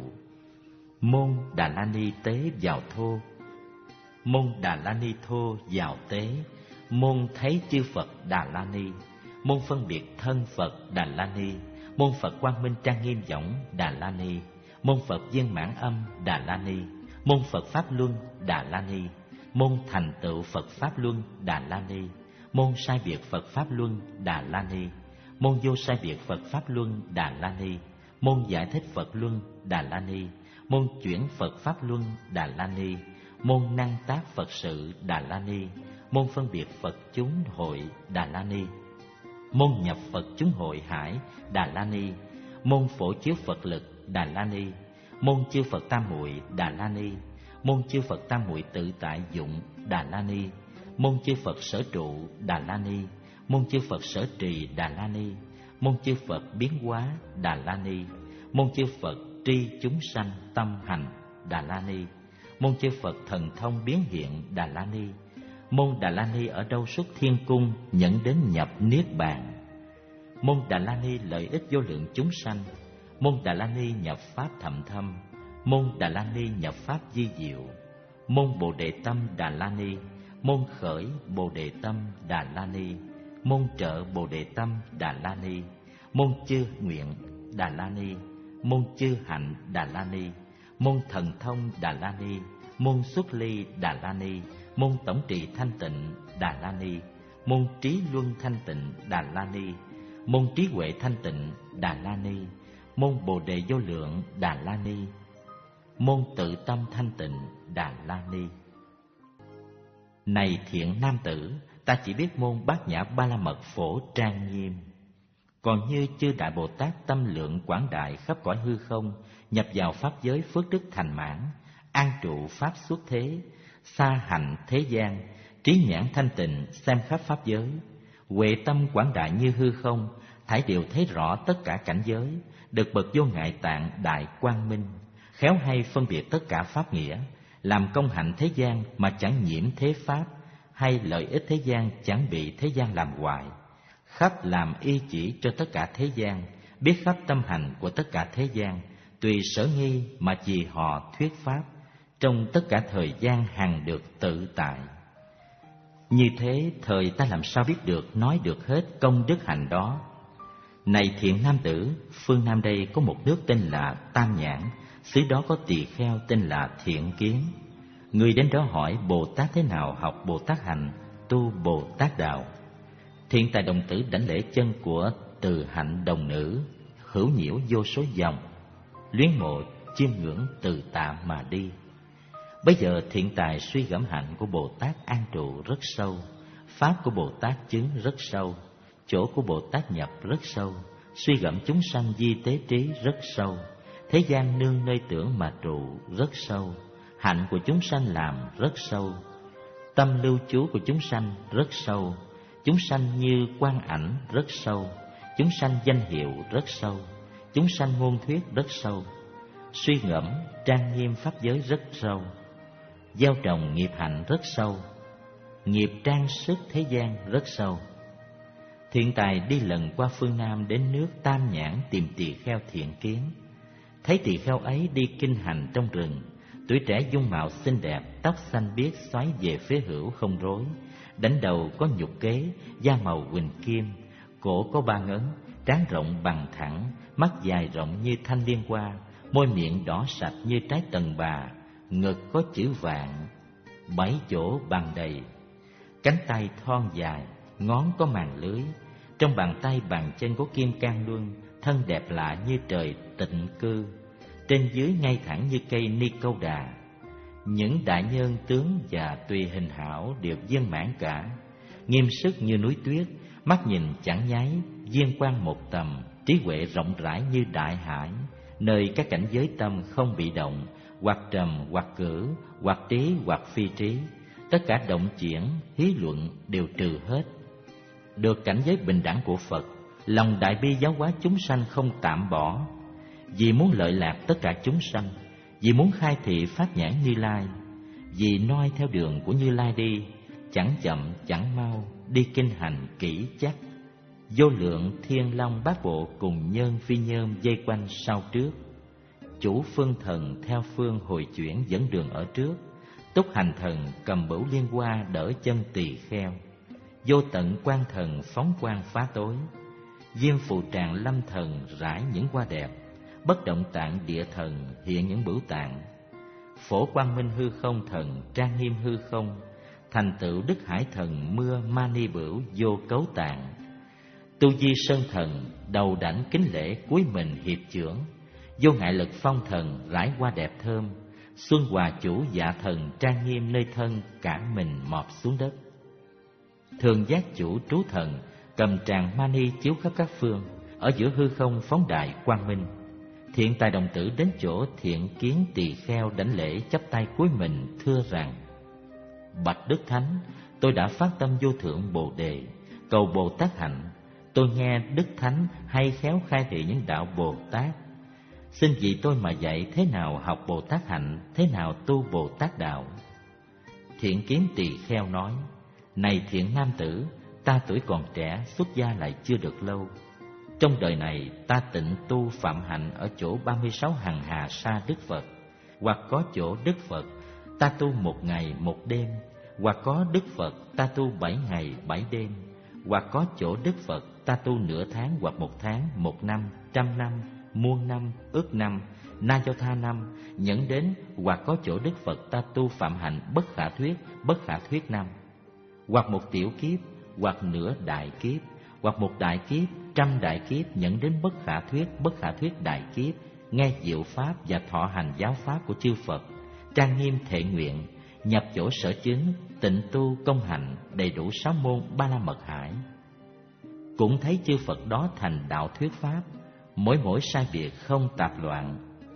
Môn Đà La Ni tế vào thô. Môn Đà La Ni thô vào tế. Môn thấy chư Phật Đà La Ni. Môn phân biệt thân Phật Đà La Ni. Môn Phật quang minh trang nghiêm võng Đà La Ni. Môn Phật viên mãn âm Đà La Ni. Môn Phật Pháp Luân Đà La Ni. Môn thành tựu Phật Pháp Luân Đà La Ni. Môn sai biệt Phật Pháp Luân Đà La Ni. Môn vô sai biệt Phật Pháp Luân Đà La Ni. Môn giải thích Phật Luân Đà La Ni. Môn chuyển Phật Pháp Luân Đà La Ni. Môn năng tác Phật sự Đà La Ni. Môn phân biệt Phật chúng hội Đà La Ni. Môn nhập Phật chúng hội hải Đà La Ni. Môn phổ chiếu Phật lực Đà La Ni. Môn chư Phật tam muội Đà La Ni. Môn chư Phật tam muội tự tại dụng Đà La Ni. Môn chư Phật sở trụ Đà La Ni. Môn chư Phật sở trì Đà La Ni. Môn chư Phật biến hóa Đà La Ni. Môn chư Phật tri chúng sanh tâm hành Đà La Ni. Môn chư Phật thần thông biến hiện Đà La Ni. Môn Đà La Ni ở đâu xuất thiên cung nhận đến nhập niết bàn. Môn Đà La Ni lợi ích vô lượng chúng sanh. Môn Đà La Ni nhập pháp thậm thâm. Môn Đà La Ni nhập pháp di diệu. Môn Bồ Đề Tâm Đà La Ni. Môn khởi Bồ Đề Tâm Đà La Ni. Môn trợ Bồ Đề Tâm Đà La Ni. Môn chư nguyện Đà La Ni. Môn chư hạnh Đà La Ni. Môn thần thông Đà La Ni. Môn xuất ly Đà La Ni. Môn tổng trì thanh tịnh Đà La Ni. Môn trí luân thanh tịnh Đà La Ni. Môn trí huệ thanh tịnh Đà La Ni. Môn Bồ Đề vô lượng Đà La Ni. Môn tự tâm thanh tịnh Đà La Ni. Này thiện nam tử, ta chỉ biết môn Bát Nhã Ba La Mật phổ trang nghiêm. Còn như chư Đại Bồ Tát tâm lượng quảng đại khắp cõi hư không, nhập vào pháp giới phước đức thành mãn, an trụ pháp xuất thế, xa hạnh thế gian, trí nhãn thanh tịnh xem khắp pháp giới, huệ tâm quảng đại như hư không, thải đều thấy rõ tất cả cảnh giới, được bậc vô ngại tạng đại quang minh, khéo hay phân biệt tất cả pháp nghĩa, làm công hạnh thế gian mà chẳng nhiễm thế pháp, hay lợi ích thế gian chẳng bị thế gian làm hoại, khắp làm y chỉ cho tất cả thế gian, biết khắp tâm hành của tất cả thế gian, tùy sở nghi mà trì họ thuyết pháp, trong tất cả thời gian hằng được tự tại. Như thế thời ta làm sao biết được nói được hết công đức hạnh đó. Này thiện nam tử, phương Nam đây có một nước tên là Tam Nhãn, xứ đó có tỳ kheo tên là Thiện Kiến. Người đến đó hỏi Bồ Tát thế nào học Bồ Tát hạnh, tu Bồ Tát đạo. Thiện tài đồng tử đảnh lễ chân của từ hạnh đồng nữ, hữu nhiễu vô số dòng, luyến mộ chiêm ngưỡng từ tạ mà đi. Bây giờ thiện tài suy gẫm hạnh của Bồ Tát an trụ rất sâu, pháp của Bồ Tát chứng rất sâu, chỗ của Bồ Tát nhập rất sâu, suy gẫm chúng sanh di tế trí rất sâu, thế gian nương nơi tưởng mà trụ rất sâu, hạnh của chúng sanh làm rất sâu, tâm lưu trú của chúng sanh rất sâu, chúng sanh như quang ảnh rất sâu, chúng sanh danh hiệu rất sâu, chúng sanh ngôn thuyết rất sâu. suy ngẫm trang nghiêm pháp giới rất sâu, gieo trồng nghiệp hạnh rất sâu, nghiệp trang sức thế gian rất sâu. Thiện tài đi lần qua phương Nam đến nước Tam Nhãn tìm tỳ kheo Thiện Kiến. Thấy tỳ kheo ấy đi kinh hành trong rừng, tuổi trẻ dung mạo xinh đẹp, tóc xanh biếc xoáy về phía hữu không rối, đỉnh đầu có nhục kế, da màu huỳnh kim, cổ có ba ngấn, trán rộng bằng thẳng, mắt dài rộng như thanh liên hoa, môi miệng đỏ sạch như trái tần bà, ngực có chữ vạn, bảy chỗ bằng đầy, cánh tay thon dài, ngón có màng lưới, trong bàn tay bàn chân có kim cang luân, thân đẹp lạ như trời tịnh cư, trên dưới ngay thẳng như cây ni câu đà. Những đại nhân tướng và tùy hình hảo đều viên mãn cả, nghiêm sức như núi tuyết, mắt nhìn chẳng nháy, viên quang một tầm, trí huệ rộng rãi như đại hải, nơi các cảnh giới tâm không bị động, hoặc trầm hoặc cử, hoặc trí hoặc phi trí, tất cả động chuyển, hí luận đều trừ hết. Được cảnh giới bình đẳng của Phật, lòng đại bi giáo hóa chúng sanh không tạm bỏ, vì muốn lợi lạc tất cả chúng sanh, vì muốn khai thị pháp nhãn Như Lai, vì noi theo đường của Như Lai đi, chẳng chậm chẳng mau, đi kinh hành kỹ chắc. Vô lượng thiên long bát bộ cùng nhân phi nhân dây quanh sau trước, chủ phương thần theo phương hồi chuyển dẫn đường ở trước, túc hành thần cầm bửu liên hoa đỡ chân tỳ kheo, vô tận quan thần phóng quang phá tối, diêm phù tràng lâm thần rải những hoa đẹp, bất động tạng địa thần hiện những bửu tạng, phổ quang minh hư không thần trang nghiêm hư không, thành tựu đức hải thần mưa mani bửu vô cấu tạng, tu di sơn thần đầu đảnh kính lễ cúi mình hiệp chưởng, vô ngại lực phong thần rải hoa đẹp thơm, xuân hòa chủ dạ thần trang nghiêm nơi thân cả mình mọp xuống đất. Thường giác chủ trú thần cầm tràng mani chiếu khắp các phương, ở giữa hư không phóng đại quang minh. Thiện tài đồng tử đến chỗ Thiện Kiến tỳ kheo đảnh lễ chắp tay cúi mình thưa rằng: Bạch Đức Thánh, tôi đã phát tâm vô thượng Bồ Đề, cầu Bồ Tát hạnh. Tôi nghe Đức Thánh hay khéo khai thị những đạo Bồ Tát. Xin vì tôi mà dạy thế nào học Bồ Tát hạnh, thế nào tu Bồ Tát đạo. Thiện Kiến tỳ kheo nói: Này thiện nam tử, ta tuổi còn trẻ, xuất gia lại chưa được lâu. Trong đời này ta tịnh tu phạm hạnh ở chỗ ba mươi sáu hằng hà sa Đức Phật, hoặc có chỗ Đức Phật ta tu một ngày một đêm, hoặc có Đức Phật ta tu bảy ngày bảy đêm, hoặc có chỗ Đức Phật ta tu nửa tháng hoặc một tháng, một năm, trăm năm, muôn năm, ước năm, na do tha năm, nhẫn đến hoặc có chỗ Đức Phật ta tu phạm hạnh bất khả thuyết, bất khả thuyết năm, hoặc một tiểu kiếp, hoặc nửa đại kiếp, hoặc một đại kiếp, trăm đại kiếp, nhẫn đến bất khả thuyết, bất khả thuyết đại kiếp, nghe diệu pháp và thọ hành giáo pháp của chư Phật, trang nghiêm thệ nguyện, nhập chỗ sở chứng, tịnh tu công hạnh, đầy đủ sáu môn ba la mật hải. Cũng thấy chư Phật đó thành đạo thuyết pháp, mỗi mỗi sai biệt không tạp loạn,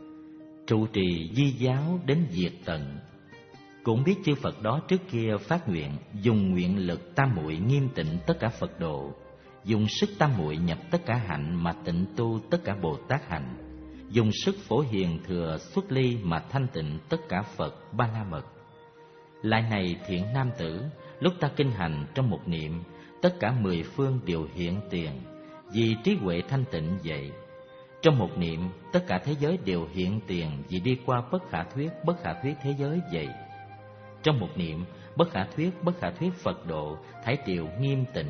trụ trì di giáo đến diệt tận. Cũng biết chư Phật đó trước kia phát nguyện, dùng nguyện lực tam muội nghiêm tịnh tất cả Phật độ, dùng sức tam muội nhập tất cả hạnh mà tịnh tu tất cả Bồ Tát hạnh, dùng sức phổ hiền thừa xuất ly mà thanh tịnh tất cả Phật ba la mật. Lại này thiện nam tử, lúc ta kinh hành trong một niệm, tất cả mười phương đều hiện tiền, vì trí huệ thanh tịnh vậy. Trong một niệm, tất cả thế giới đều hiện tiền, vì đi qua bất khả thuyết, bất khả thuyết thế giới vậy. Trong một niệm, bất khả thuyết, bất khả thuyết Phật độ, thảy đều nghiêm tịnh,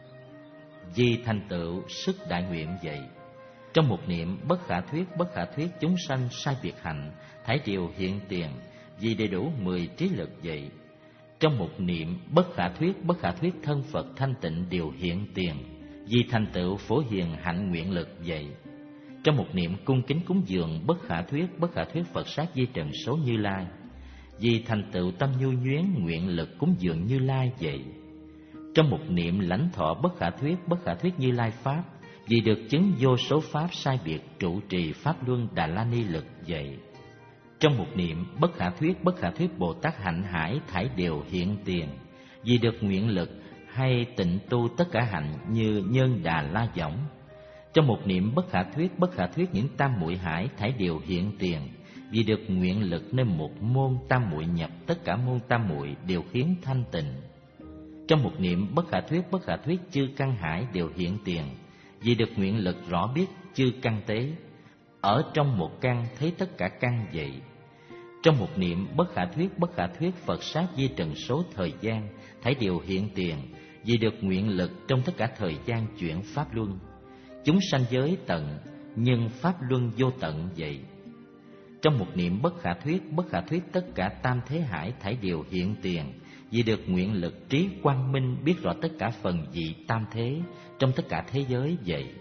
vì thành tựu sức đại nguyện vậy. Trong một niệm, bất khả thuyết, bất khả thuyết chúng sanh sai biệt hạnh, thảy đều hiện tiền, vì đầy đủ mười trí lực vậy. Trong một niệm, bất khả thuyết, bất khả thuyết thân Phật thanh tịnh đều hiện tiền, vì thành tựu phổ hiền hạnh nguyện lực vậy. Trong một niệm cung kính cúng dường bất khả thuyết, bất khả thuyết Phật sát di trần số Như Lai, vì thành tựu tâm nhu nhuyến nguyện lực cúng dường Như Lai vậy. Trong một niệm lãnh thọ bất khả thuyết, bất khả thuyết Như Lai pháp, vì được chứng vô số pháp sai biệt trụ trì pháp luân Đà La Ni lực vậy. Trong một niệm bất khả thuyết, bất khả thuyết Bồ Tát hạnh hải thảy đều hiện tiền, vì được nguyện lực hay tịnh tu tất cả hạnh như nhân Đà La Võng, Trong một niệm bất khả thuyết, bất khả thuyết những tam muội hải thảy đều hiện tiền, vì được nguyện lực nên một môn tam muội nhập, tất cả môn tam muội đều khiến thanh tịnh. Trong một niệm bất khả thuyết, bất khả thuyết chư căn hải đều hiện tiền, vì được nguyện lực rõ biết chư căn tế. Ở trong một căn thấy tất cả căn vậy. Trong một niệm bất khả thuyết, bất khả thuyết Phật sát di trần số thời gian thảy đều hiện tiền, vì được nguyện lực trong tất cả thời gian chuyển pháp luân. Chúng sanh giới tận, nhưng pháp luân vô tận vậy. Trong một niệm bất khả thuyết, bất khả thuyết tất cả tam thế hải thảy đều hiện tiền, vì được nguyện lực trí quang minh biết rõ tất cả phần vị tam thế trong tất cả thế giới vậy.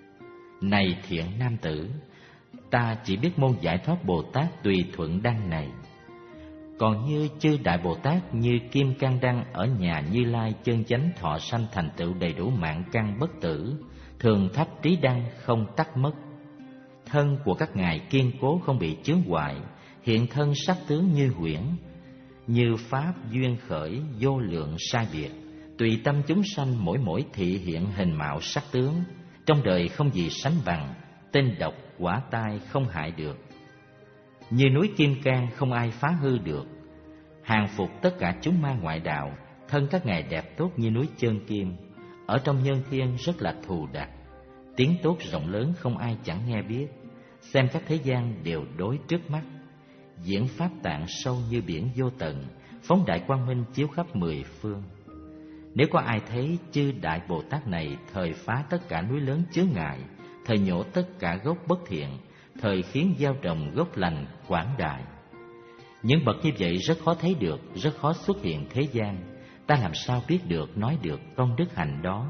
Này thiện nam tử, ta chỉ biết môn giải thoát Bồ Tát tùy thuận đăng này. Còn như chư Đại Bồ Tát như Kim Cang Đăng ở nhà Như Lai chân chánh thọ sanh thành tựu đầy đủ mạng căn bất tử, thường thắp trí đăng không tắt mất. Thân của các ngài kiên cố không bị chướng hoại, hiện thân sắc tướng như huyễn, như pháp duyên khởi vô lượng sai biệt, tùy tâm chúng sanh mỗi mỗi thị hiện hình mạo sắc tướng, trong đời không gì sánh bằng, tên độc quả tai không hại được. Như núi Kim Cang không ai phá hư được, hàng phục tất cả chúng ma ngoại đạo, thân các ngài đẹp tốt như núi Chân Kim, ở trong nhân thiên rất là thù đặc, tiếng tốt rộng lớn không ai chẳng nghe biết, xem các thế gian đều đối trước mắt, diễn pháp tạng sâu như biển vô tận, phóng đại quang minh chiếu khắp mười phương. Nếu có ai thấy chư Đại Bồ Tát này thời phá tất cả núi lớn chướng ngại, thời nhổ tất cả gốc bất thiện, thời khiến gieo trồng gốc lành quảng đại. Những bậc như vậy rất khó thấy được, rất khó xuất hiện thế gian, ta làm sao biết được, nói được công đức hạnh đó.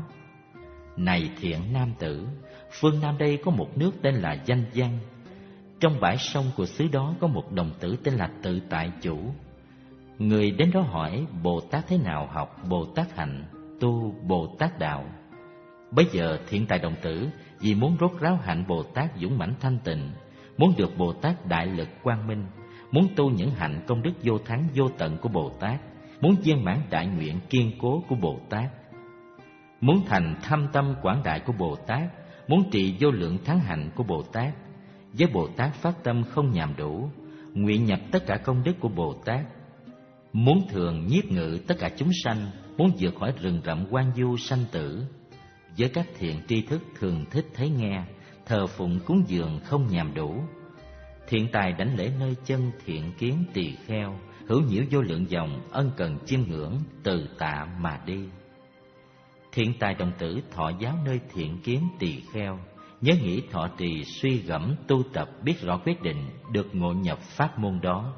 Này thiện nam tử, phương Nam đây có một nước tên là Danh Văn. Trong bãi sông của xứ đó có một đồng tử tên là Tự Tại Chủ. Người đến đó hỏi Bồ Tát thế nào học Bồ Tát hạnh, tu Bồ Tát đạo. Bấy giờ thiện tài đồng tử vì muốn rốt ráo hạnh Bồ Tát dũng mãnh thanh tịnh, muốn được Bồ Tát đại lực quang minh, muốn tu những hạnh công đức vô thắng vô tận của Bồ Tát, muốn viên mãn đại nguyện kiên cố của Bồ Tát, muốn thành thâm tâm quảng đại của Bồ Tát, muốn trị vô lượng thắng hạnh của Bồ Tát. Với Bồ Tát phát tâm không nhàm đủ, nguyện nhập tất cả công đức của Bồ Tát, muốn thường nhiếp ngự tất cả chúng sanh, muốn vượt khỏi rừng rậm hoang vu sanh tử. Với các thiện tri thức thường thích thấy nghe, thờ phụng cúng dường không nhàm đủ. Thiện tài đảnh lễ nơi chân thiện kiến tỳ kheo, hữu nhiễu vô lượng dòng, ân cần chiêm ngưỡng, từ tạ mà đi. Thiện tài đồng tử thọ giáo nơi thiện kiến tỳ kheo, nhớ nghĩ thọ trì suy gẫm tu tập, biết rõ quyết định, được ngộ nhập pháp môn đó.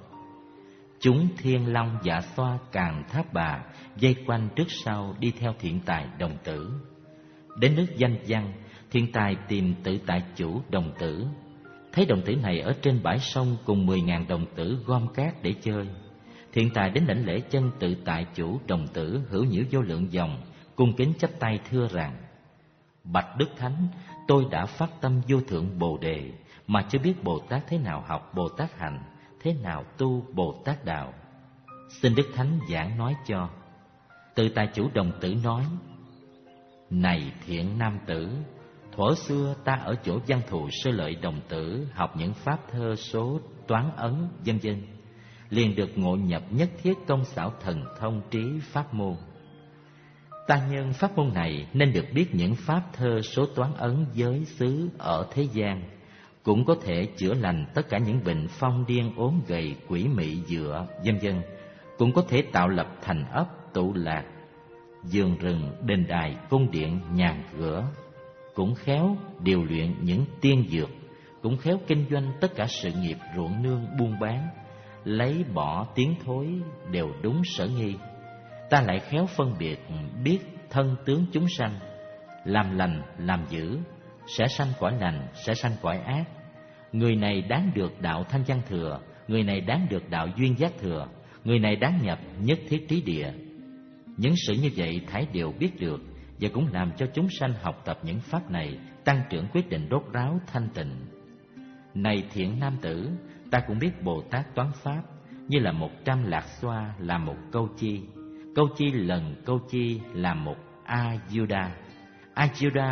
Chúng thiên long dạ xoa càng tháp bà, vây quanh trước sau đi theo thiện tài đồng tử. Đến nước Danh Văn, thiện tài tìm Tự Tại Chủ đồng tử. Thấy đồng tử này ở trên bãi sông cùng mười ngàn đồng tử gom cát để chơi. Thiện tài đến đảnh lễ chân Tự Tại Chủ đồng tử, hữu nhiễu vô lượng dòng, cung kính chắp tay thưa rằng: Bạch Đức Thánh, tôi đã phát tâm vô thượng Bồ Đề, mà chưa biết Bồ Tát thế nào học Bồ Tát hạnh, thế nào tu Bồ Tát đạo. Xin Đức Thánh giảng nói cho. Tự Tại Chủ đồng tử nói: Này thiện nam tử, thuở xưa ta ở chỗ Văn Thù Sơ Lợi đồng tử học những pháp thơ số toán ấn vân vân, liền được ngộ nhập nhất thiết công xảo thần thông trí pháp môn. Ta nhân pháp môn này nên được biết những pháp thơ số toán ấn giới xứ ở thế gian, cũng có thể chữa lành tất cả những bệnh phong điên ốm gầy quỷ mị dựa vân vân, cũng có thể tạo lập thành ấp tụ lạc, vườn rừng đền đài cung điện nhàn cửa, cũng khéo điều luyện những tiên dược, cũng khéo kinh doanh tất cả sự nghiệp ruộng nương buôn bán, lấy bỏ tiếng thối đều đúng sở nghi. Ta lại khéo phân biệt biết thân tướng chúng sanh, làm lành làm dữ, sẽ sanh cõi lành, sẽ sanh cõi ác. Người này đáng được đạo thanh văn thừa, người này đáng được đạo duyên giác thừa, người này đáng nhập nhất thiết trí địa. Những sự như vậy thảy đều biết được, và cũng làm cho chúng sanh học tập những pháp này, tăng trưởng quyết định đốt ráo thanh tịnh. Này thiện nam tử, ta cũng biết Bồ Tát toán pháp, như là một trăm lạc xoa là một câu chi, câu chi lần câu chi là một Ayuda, Ayuda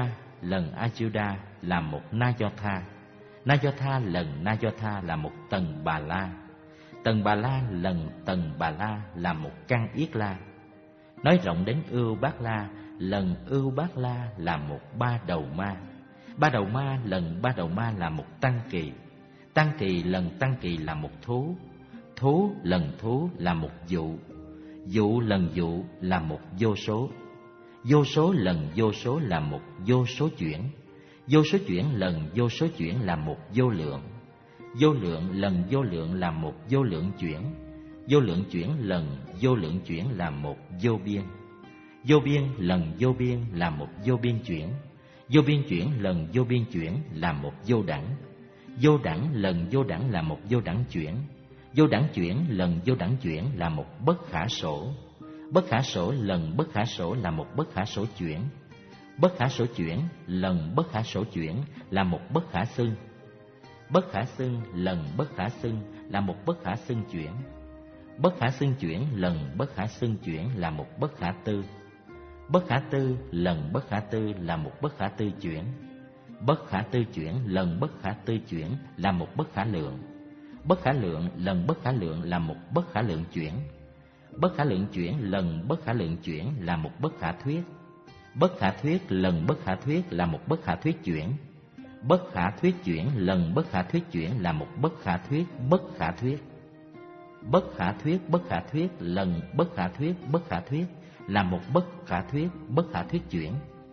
lần Ayuda là một Nayotha. Nayotha lần Nayotha là một Tần Bà La. Tần Bà La lần Tần Bà La là một Căn Yết La. Nói rộng đến Ưu Bát La lần Ưu Bát La là một Ba Đầu Ma. Ba Đầu Ma lần Ba Đầu Ma là một Tăng Kỳ. Tăng Kỳ lần Tăng Kỳ là một Thú. Thú lần Thú là một Dụ. Dụ lần Dụ là một Vô Số. Vô số lần vô số là một vô số chuyển. Vô số chuyển lần vô số chuyển là một vô lượng. Vô lượng lần vô lượng là một vô lượng chuyển. Vô lượng chuyển lần vô lượng chuyển là một vô biên. Vô biên lần vô biên là một vô biên chuyển. Vô biên chuyển lần vô biên chuyển là một vô đẳng. Vô đẳng lần vô đẳng là một vô đẳng chuyển. Vô đẳng chuyển lần vô đẳng chuyển là một bất khả sổ. Bất khả sổ lần bất khả sổ là một bất khả sổ chuyển. Bất khả sổ chuyển lần bất khả sổ chuyển là một bất khả xưng. Bất khả xưng lần bất khả xưng là một bất khả xưng chuyển. Bất khả xưng chuyển lần bất khả xưng chuyển là một bất khả tư. Bất khả tư lần bất khả tư là một bất khả tư chuyển. Bất khả tư chuyển lần bất khả tư chuyển là một bất khả lượng. Bất khả lượng lần bất khả lượng là một bất khả lượng chuyển. Bất khả lượng chuyển lần bất khả lượng chuyển là một bất khả thuyết. Bất khả thuyết lần bất khả thuyết là một bất khả thuyết chuyển. Bất khả thuyết chuyển lần bất khả thuyết chuyển là một bất khả thuyết bất khả thuyết. Bất khả thuyết bất khả thuyết lần bất khả thuyết bất khả thuyết là một bất khả thuyết bất khả thuyết chuyển.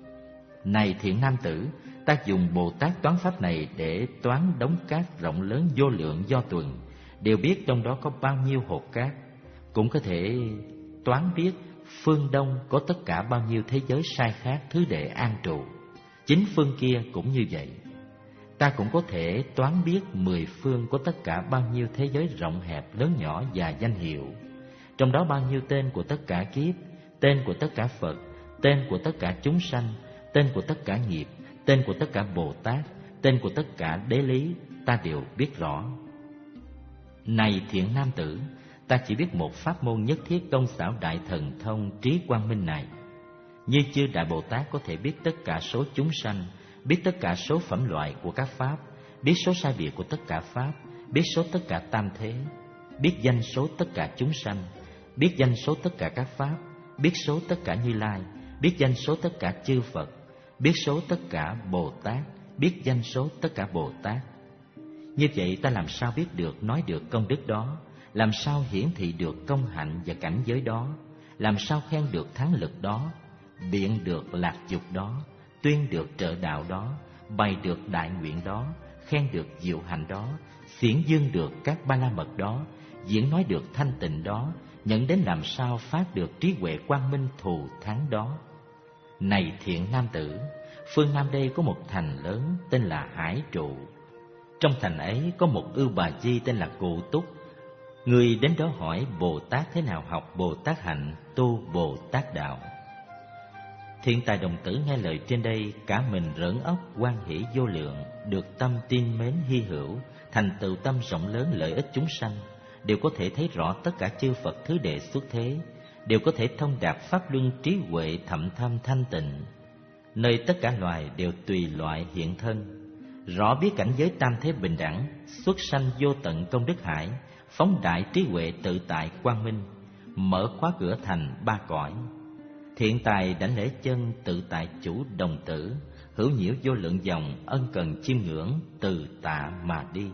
Này thiện nam tử, ta dùng Bồ Tát toán pháp này để toán đống cát rộng lớn vô lượng do tuần, đều biết trong đó có bao nhiêu hột cát. Cũng có thể toán biết phương đông có tất cả bao nhiêu thế giới sai khác thứ đệ an trụ. Chính phương kia cũng như vậy. Ta cũng có thể toán biết mười phương có tất cả bao nhiêu thế giới rộng hẹp, lớn nhỏ và danh hiệu. Trong đó bao nhiêu tên của tất cả kiếp, tên của tất cả Phật, tên của tất cả chúng sanh, tên của tất cả nghiệp, tên của tất cả Bồ Tát, tên của tất cả đế lý, ta đều biết rõ. Này thiện nam tử, ta chỉ biết một pháp môn nhất thiết công xảo đại thần thông trí quang minh này. Như chư Đại Bồ Tát có thể biết tất cả số chúng sanh, biết tất cả số phẩm loại của các pháp, biết số sai biệt của tất cả pháp, biết số tất cả tam thế, biết danh số tất cả chúng sanh, biết danh số tất cả các pháp, biết số tất cả Như Lai, biết danh số tất cả chư Phật, biết số tất cả Bồ Tát, biết danh số tất cả Bồ Tát. Như vậy ta làm sao biết được nói được công đức đó, làm sao hiển thị được công hạnh và cảnh giới đó, làm sao khen được thắng lực đó, biện được lạc dục đó, tuyên được trợ đạo đó, bày được đại nguyện đó, khen được diệu hành đó, xiển dương được các ba la mật đó, diễn nói được thanh tịnh đó, nhận đến làm sao phát được trí huệ quang minh thù thắng đó. Này thiện nam tử, phương Nam đây có một thành lớn tên là Hải Trụ. Trong thành ấy có một Ưu Bà Di tên là Cụ Túc. Người đến đó hỏi Bồ Tát thế nào học Bồ Tát hạnh, tu Bồ Tát đạo. Thiện tài đồng tử nghe lời trên đây, cả mình rỡn óc hoan hỷ vô lượng, được tâm tin mến hy hữu, thành tựu tâm rộng lớn lợi ích chúng sanh, đều có thể thấy rõ tất cả chư Phật thứ đệ xuất thế, đều có thể thông đạt pháp luân trí huệ thậm thâm thanh tịnh, nơi tất cả loài đều tùy loại hiện thân, rõ biết cảnh giới tam thế bình đẳng, xuất sanh vô tận công đức hải, phóng đại trí huệ tự tại quang minh, mở khóa cửa thành ba cõi. Thiện tài đảnh lễ chân tự tại chủ đồng tử, hữu nhiễu vô lượng dòng ân cần chiêm ngưỡng, từ tạ mà đi.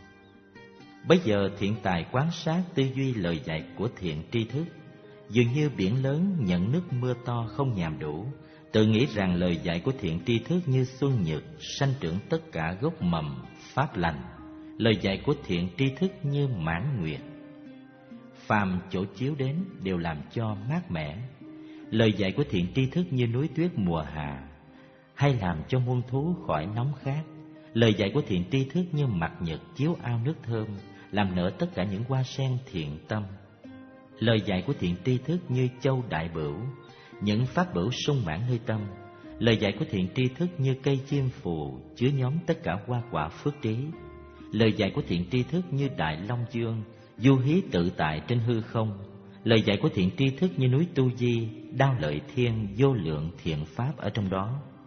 Bấy giờ thiện tài quan sát tư duy lời dạy của thiện tri thức, dường như biển lớn nhận nước mưa to không nhàm đủ, tự nghĩ rằng lời dạy của thiện tri thức như xuân nhật sanh trưởng tất cả gốc mầm pháp lành, lời dạy của thiện tri thức như mãn nguyệt, phàm chỗ chiếu đến đều làm cho mát mẻ. Lời dạy của thiện tri thức như núi tuyết mùa hạ, hay làm cho muôn thú khỏi nóng khát. Lời dạy của thiện tri thức như mặt nhật chiếu ao nước thơm, làm nở tất cả những hoa sen thiện tâm. Lời dạy của thiện tri thức như châu đại bửu, những pháp bửu sung mãn nơi tâm. Lời dạy của thiện tri thức như cây chim phù, chứa nhóm tất cả hoa quả phước trí. Lời dạy của thiện tri thức như đại long dương, du hí tự tại trên hư không. Lời dạy của thiện tri thức như núi Tu Di, đao lợi thiên vô lượng thiện pháp ở trong đó.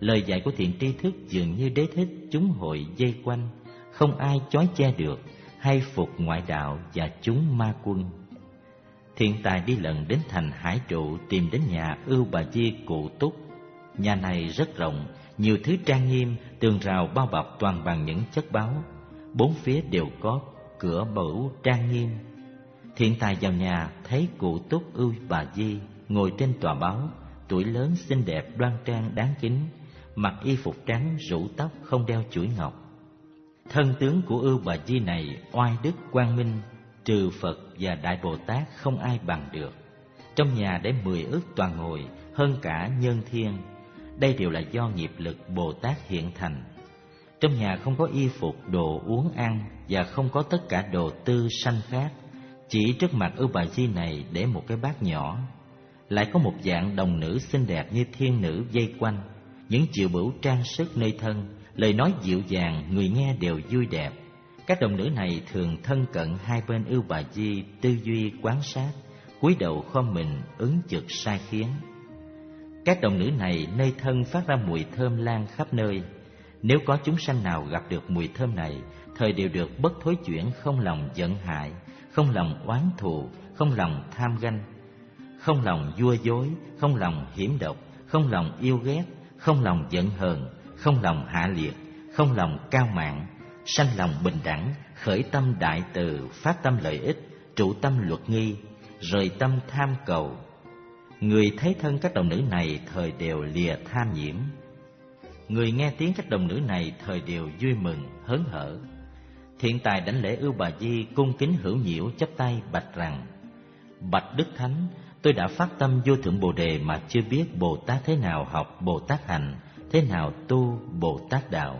lời dạy của thiện tri thức dường như đế thích chúng hội dây quanh, không ai chói che được, hay phục ngoại đạo và chúng ma quân. Thiện tài đi lần đến thành Hải Trụ, tìm đến nhà Ưu Bà Di Cụ Túc. Nhà này rất rộng, nhiều thứ trang nghiêm, tường rào bao bọc toàn bằng những chất báu, bốn phía đều có cửa bửu trang nghiêm. Thiện tài vào nhà thấy Cụ Túc Ưu Bà Di ngồi trên tòa báu, tuổi lớn xinh đẹp đoan trang đáng kính, mặc y phục trắng rủ tóc không đeo chuỗi ngọc. Thân tướng của Ưu Bà Di này oai đức quang minh, trừ Phật và Đại Bồ Tát không ai bằng được. Trong nhà để mười ức toàn ngồi, hơn cả nhân thiên. Đây đều là do nghiệp lực Bồ Tát hiện thành. Trong nhà không có y phục, đồ uống ăn và không có tất cả đồ tư sanh khác. Chỉ trước mặt Ưu Bà Di này để một cái bát nhỏ. Lại có một dạng đồng nữ xinh đẹp như thiên nữ vây quanh, những chiều bửu trang sức nơi thân, lời nói dịu dàng, người nghe đều vui đẹp. Các đồng nữ này thường thân cận hai bên Ưu Bà Di, tư duy quan sát, cúi đầu khom mình ứng trực sai khiến. Các đồng nữ này nơi thân phát ra mùi thơm lan khắp nơi. Nếu có chúng sanh nào gặp được mùi thơm này, thời đều được bất thối chuyển, không lòng giận hại, không lòng oán thù, không lòng tham ganh, không lòng vua dối, không lòng hiểm độc, không lòng yêu ghét, không lòng giận hờn, không lòng hạ liệt, không lòng cao mạn, sanh lòng bình đẳng, khởi tâm đại từ, phát tâm lợi ích, trụ tâm luật nghi, rời tâm tham cầu. Người thấy thân các đồng nữ này thời đều lìa tham nhiễm. Người nghe tiếng các đồng nữ này thời đều vui mừng, hớn hở. Thiện tài đảnh lễ Ưu Bà Di, cung kính hữu nhiễu chắp tay bạch rằng: Bạch Đức Thánh, tôi đã phát tâm vô thượng Bồ Đề mà chưa biết Bồ Tát thế nào học Bồ Tát hành, thế nào tu Bồ Tát đạo.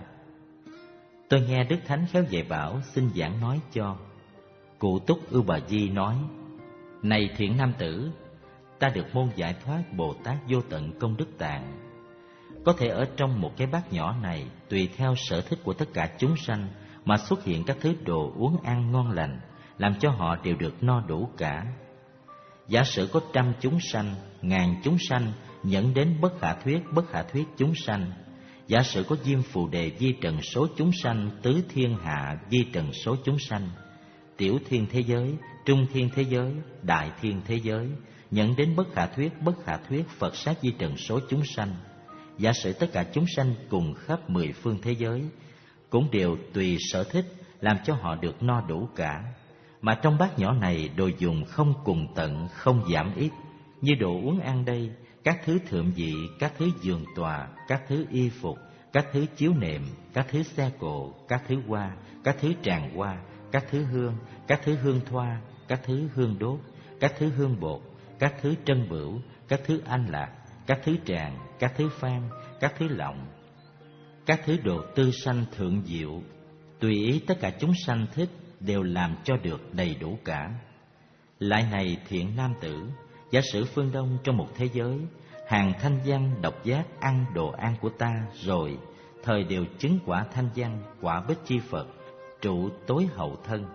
Tôi nghe Đức Thánh khéo dạy bảo, xin giảng nói cho. Cụ Túc Ưu Bà Di nói: Này thiện nam tử, ta được môn giải thoát Bồ Tát vô tận công đức tạng. Có thể ở trong một cái bát nhỏ này, tùy theo sở thích của tất cả chúng sanh mà xuất hiện các thứ đồ uống ăn ngon lành, làm cho họ đều được no đủ cả. Giả sử có trăm chúng sanh, ngàn chúng sanh nhẫn đến bất khả thuyết, bất khả thuyết chúng sanh. Giả sử có diêm phù đề di trần số chúng sanh, tứ thiên hạ di trần số chúng sanh, tiểu thiên thế giới, trung thiên thế giới, đại thiên thế giới, nhận đến bất khả thuyết, bất khả thuyết Phật sát di trần số chúng sanh. Giả sử tất cả chúng sanh cùng khắp mười phương thế giới, cũng đều tùy sở thích làm cho họ được no đủ cả. Mà trong bát nhỏ này, đồ dùng không cùng tận, không giảm ít. Như đồ uống ăn đây, các thứ thượng vị, các thứ giường tòa, các thứ y phục, các thứ chiếu nệm, các thứ xe cộ, các thứ hoa, các thứ tràng hoa, các thứ hương, các thứ hương thoa, các thứ hương đốt, các thứ hương bột, các thứ trân bửu, các thứ anh lạc, các thứ tràng, các thứ phan, các thứ lọng, các thứ đồ tư sanh thượng diệu, tùy ý tất cả chúng sanh thích đều làm cho được đầy đủ cả. Lại này thiện nam tử, giả sử phương Đông trong một thế giới, hàng thanh văn độc giác ăn đồ ăn của ta rồi, thời đều chứng quả thanh văn, quả bích chi Phật, trụ tối hậu thân.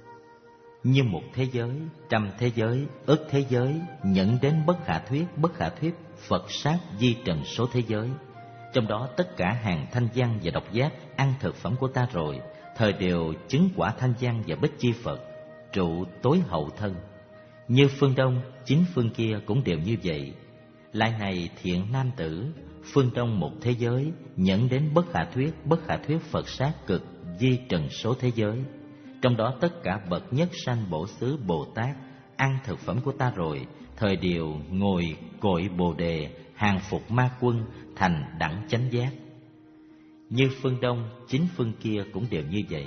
Như một thế giới, trăm thế giới, ức thế giới, nhận đến bất khả thuyết, bất khả thuyết Phật sát di trần số thế giới. Trong đó tất cả hàng thanh văn và độc giác ăn thực phẩm của ta rồi, thời đều chứng quả thanh văn và bích chi Phật, trụ tối hậu thân. Như phương Đông, chính phương kia cũng đều như vậy. Lại này thiện nam tử, phương Đông một thế giới, nhận đến bất khả thuyết, bất khả thuyết Phật sát cực di trần số thế giới. Trong đó tất cả bậc nhất sanh bổ xứ Bồ Tát ăn thực phẩm của ta rồi, thời đều ngồi cội Bồ Đề, hàng phục ma quân, thành đẳng chánh giác. Như phương Đông, chính phương kia cũng đều như vậy.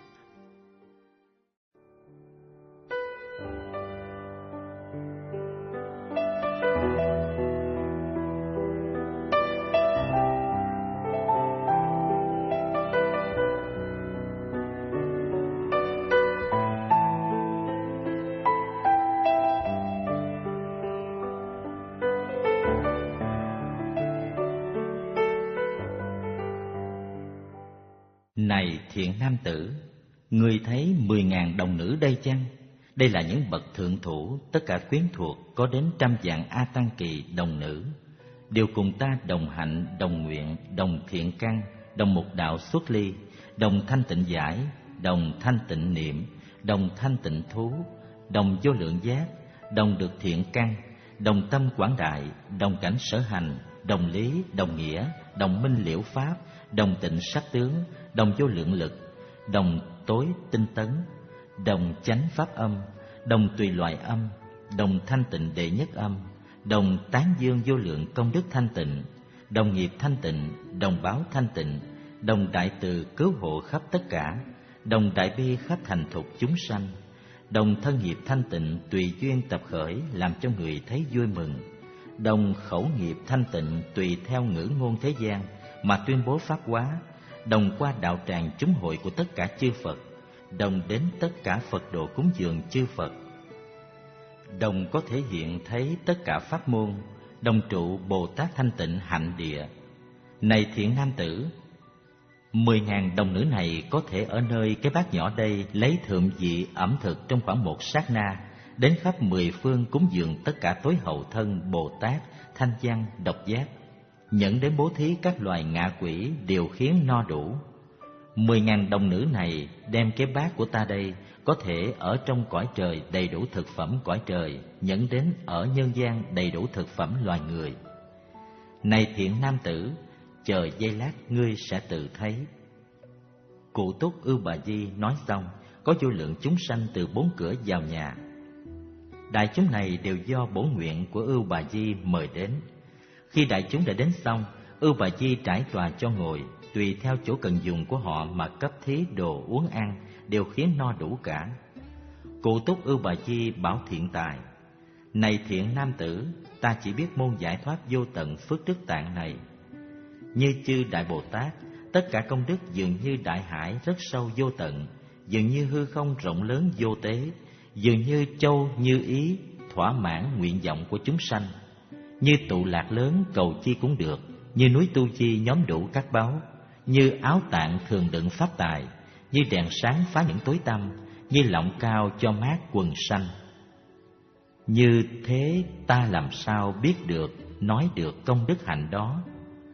Này thiện nam tử, người thấy mười ngàn đồng nữ đây chăng? Đây là những bậc thượng thủ, tất cả quyến thuộc có đến trăm vạn A Tăng kỳ đồng nữ. đều cùng ta đồng hạnh, đồng nguyện, đồng thiện căn, đồng mục đạo xuất ly, đồng thanh tịnh giải, đồng thanh tịnh niệm, đồng thanh tịnh thú, đồng vô lượng giác, đồng được thiện căn, đồng tâm quảng đại, đồng cảnh sở hành, đồng lý, đồng nghĩa, đồng minh liễu pháp, đồng tịnh sắc tướng, đồng vô lượng lực, đồng tối tinh tấn, đồng chánh pháp âm, đồng tùy loại âm, đồng thanh tịnh đệ nhất âm, đồng tán dương vô lượng công đức thanh tịnh, đồng nghiệp thanh tịnh, đồng báo thanh tịnh, đồng đại từ cứu hộ khắp tất cả, đồng đại bi khắp thành thục chúng sanh, đồng thân nghiệp thanh tịnh tùy duyên tập khởi làm cho người thấy vui mừng, đồng khẩu nghiệp thanh tịnh tùy theo ngữ ngôn thế gian mà tuyên bố pháp hóa, đồng qua đạo tràng chúng hội của tất cả chư Phật, đồng đến tất cả Phật độ cúng dường chư Phật, đồng có thể hiện thấy tất cả pháp môn, đồng trụ Bồ Tát thanh tịnh hạnh địa. Này thiện nam tử, mười ngàn đồng nữ này có thể ở nơi cái bát nhỏ đây lấy thượng vị ẩm thực trong khoảng một sát na, đến khắp mười phương cúng dường tất cả tối hậu thân Bồ Tát, thanh văn, độc giác, nhận đến bố thí các loài ngạ quỷ đều khiến no đủ. Mười ngàn đồng nữ này đem cái bát của ta đây có thể ở trong cõi trời đầy đủ thực phẩm cõi trời, nhận đến ở nhân gian đầy đủ thực phẩm loài người. Này thiện nam tử, chờ giây lát ngươi sẽ tự thấy. Cụ Túc Ưu Bà Di nói xong, có vô lượng chúng sanh từ bốn cửa vào nhà. Đại chúng này đều do bổn nguyện của Ưu Bà Di mời đến. Khi đại chúng đã đến xong, Ưu Bà Di trải tòa cho ngồi, tùy theo chỗ cần dùng của họ mà cấp thí đồ uống ăn, đều khiến no đủ cả. Cụ Túc Ưu Bà Di bảo Thiện Tài: này thiện nam tử, ta chỉ biết môn giải thoát vô tận phước đức tạng này. Như chư Đại Bồ Tát, tất cả công đức dường như đại hải rất sâu vô tận, dường như hư không rộng lớn vô tế, dường như châu như ý thỏa mãn nguyện vọng của chúng sanh. Như tụ lạc lớn cầu chi cũng được, như núi Tu Chi nhóm đủ các báu, như áo tạng thường đựng pháp tài, như đèn sáng phá những tối tăm, như lọng cao cho mát quần xanh. Như thế ta làm sao biết được, nói được công đức hạnh đó.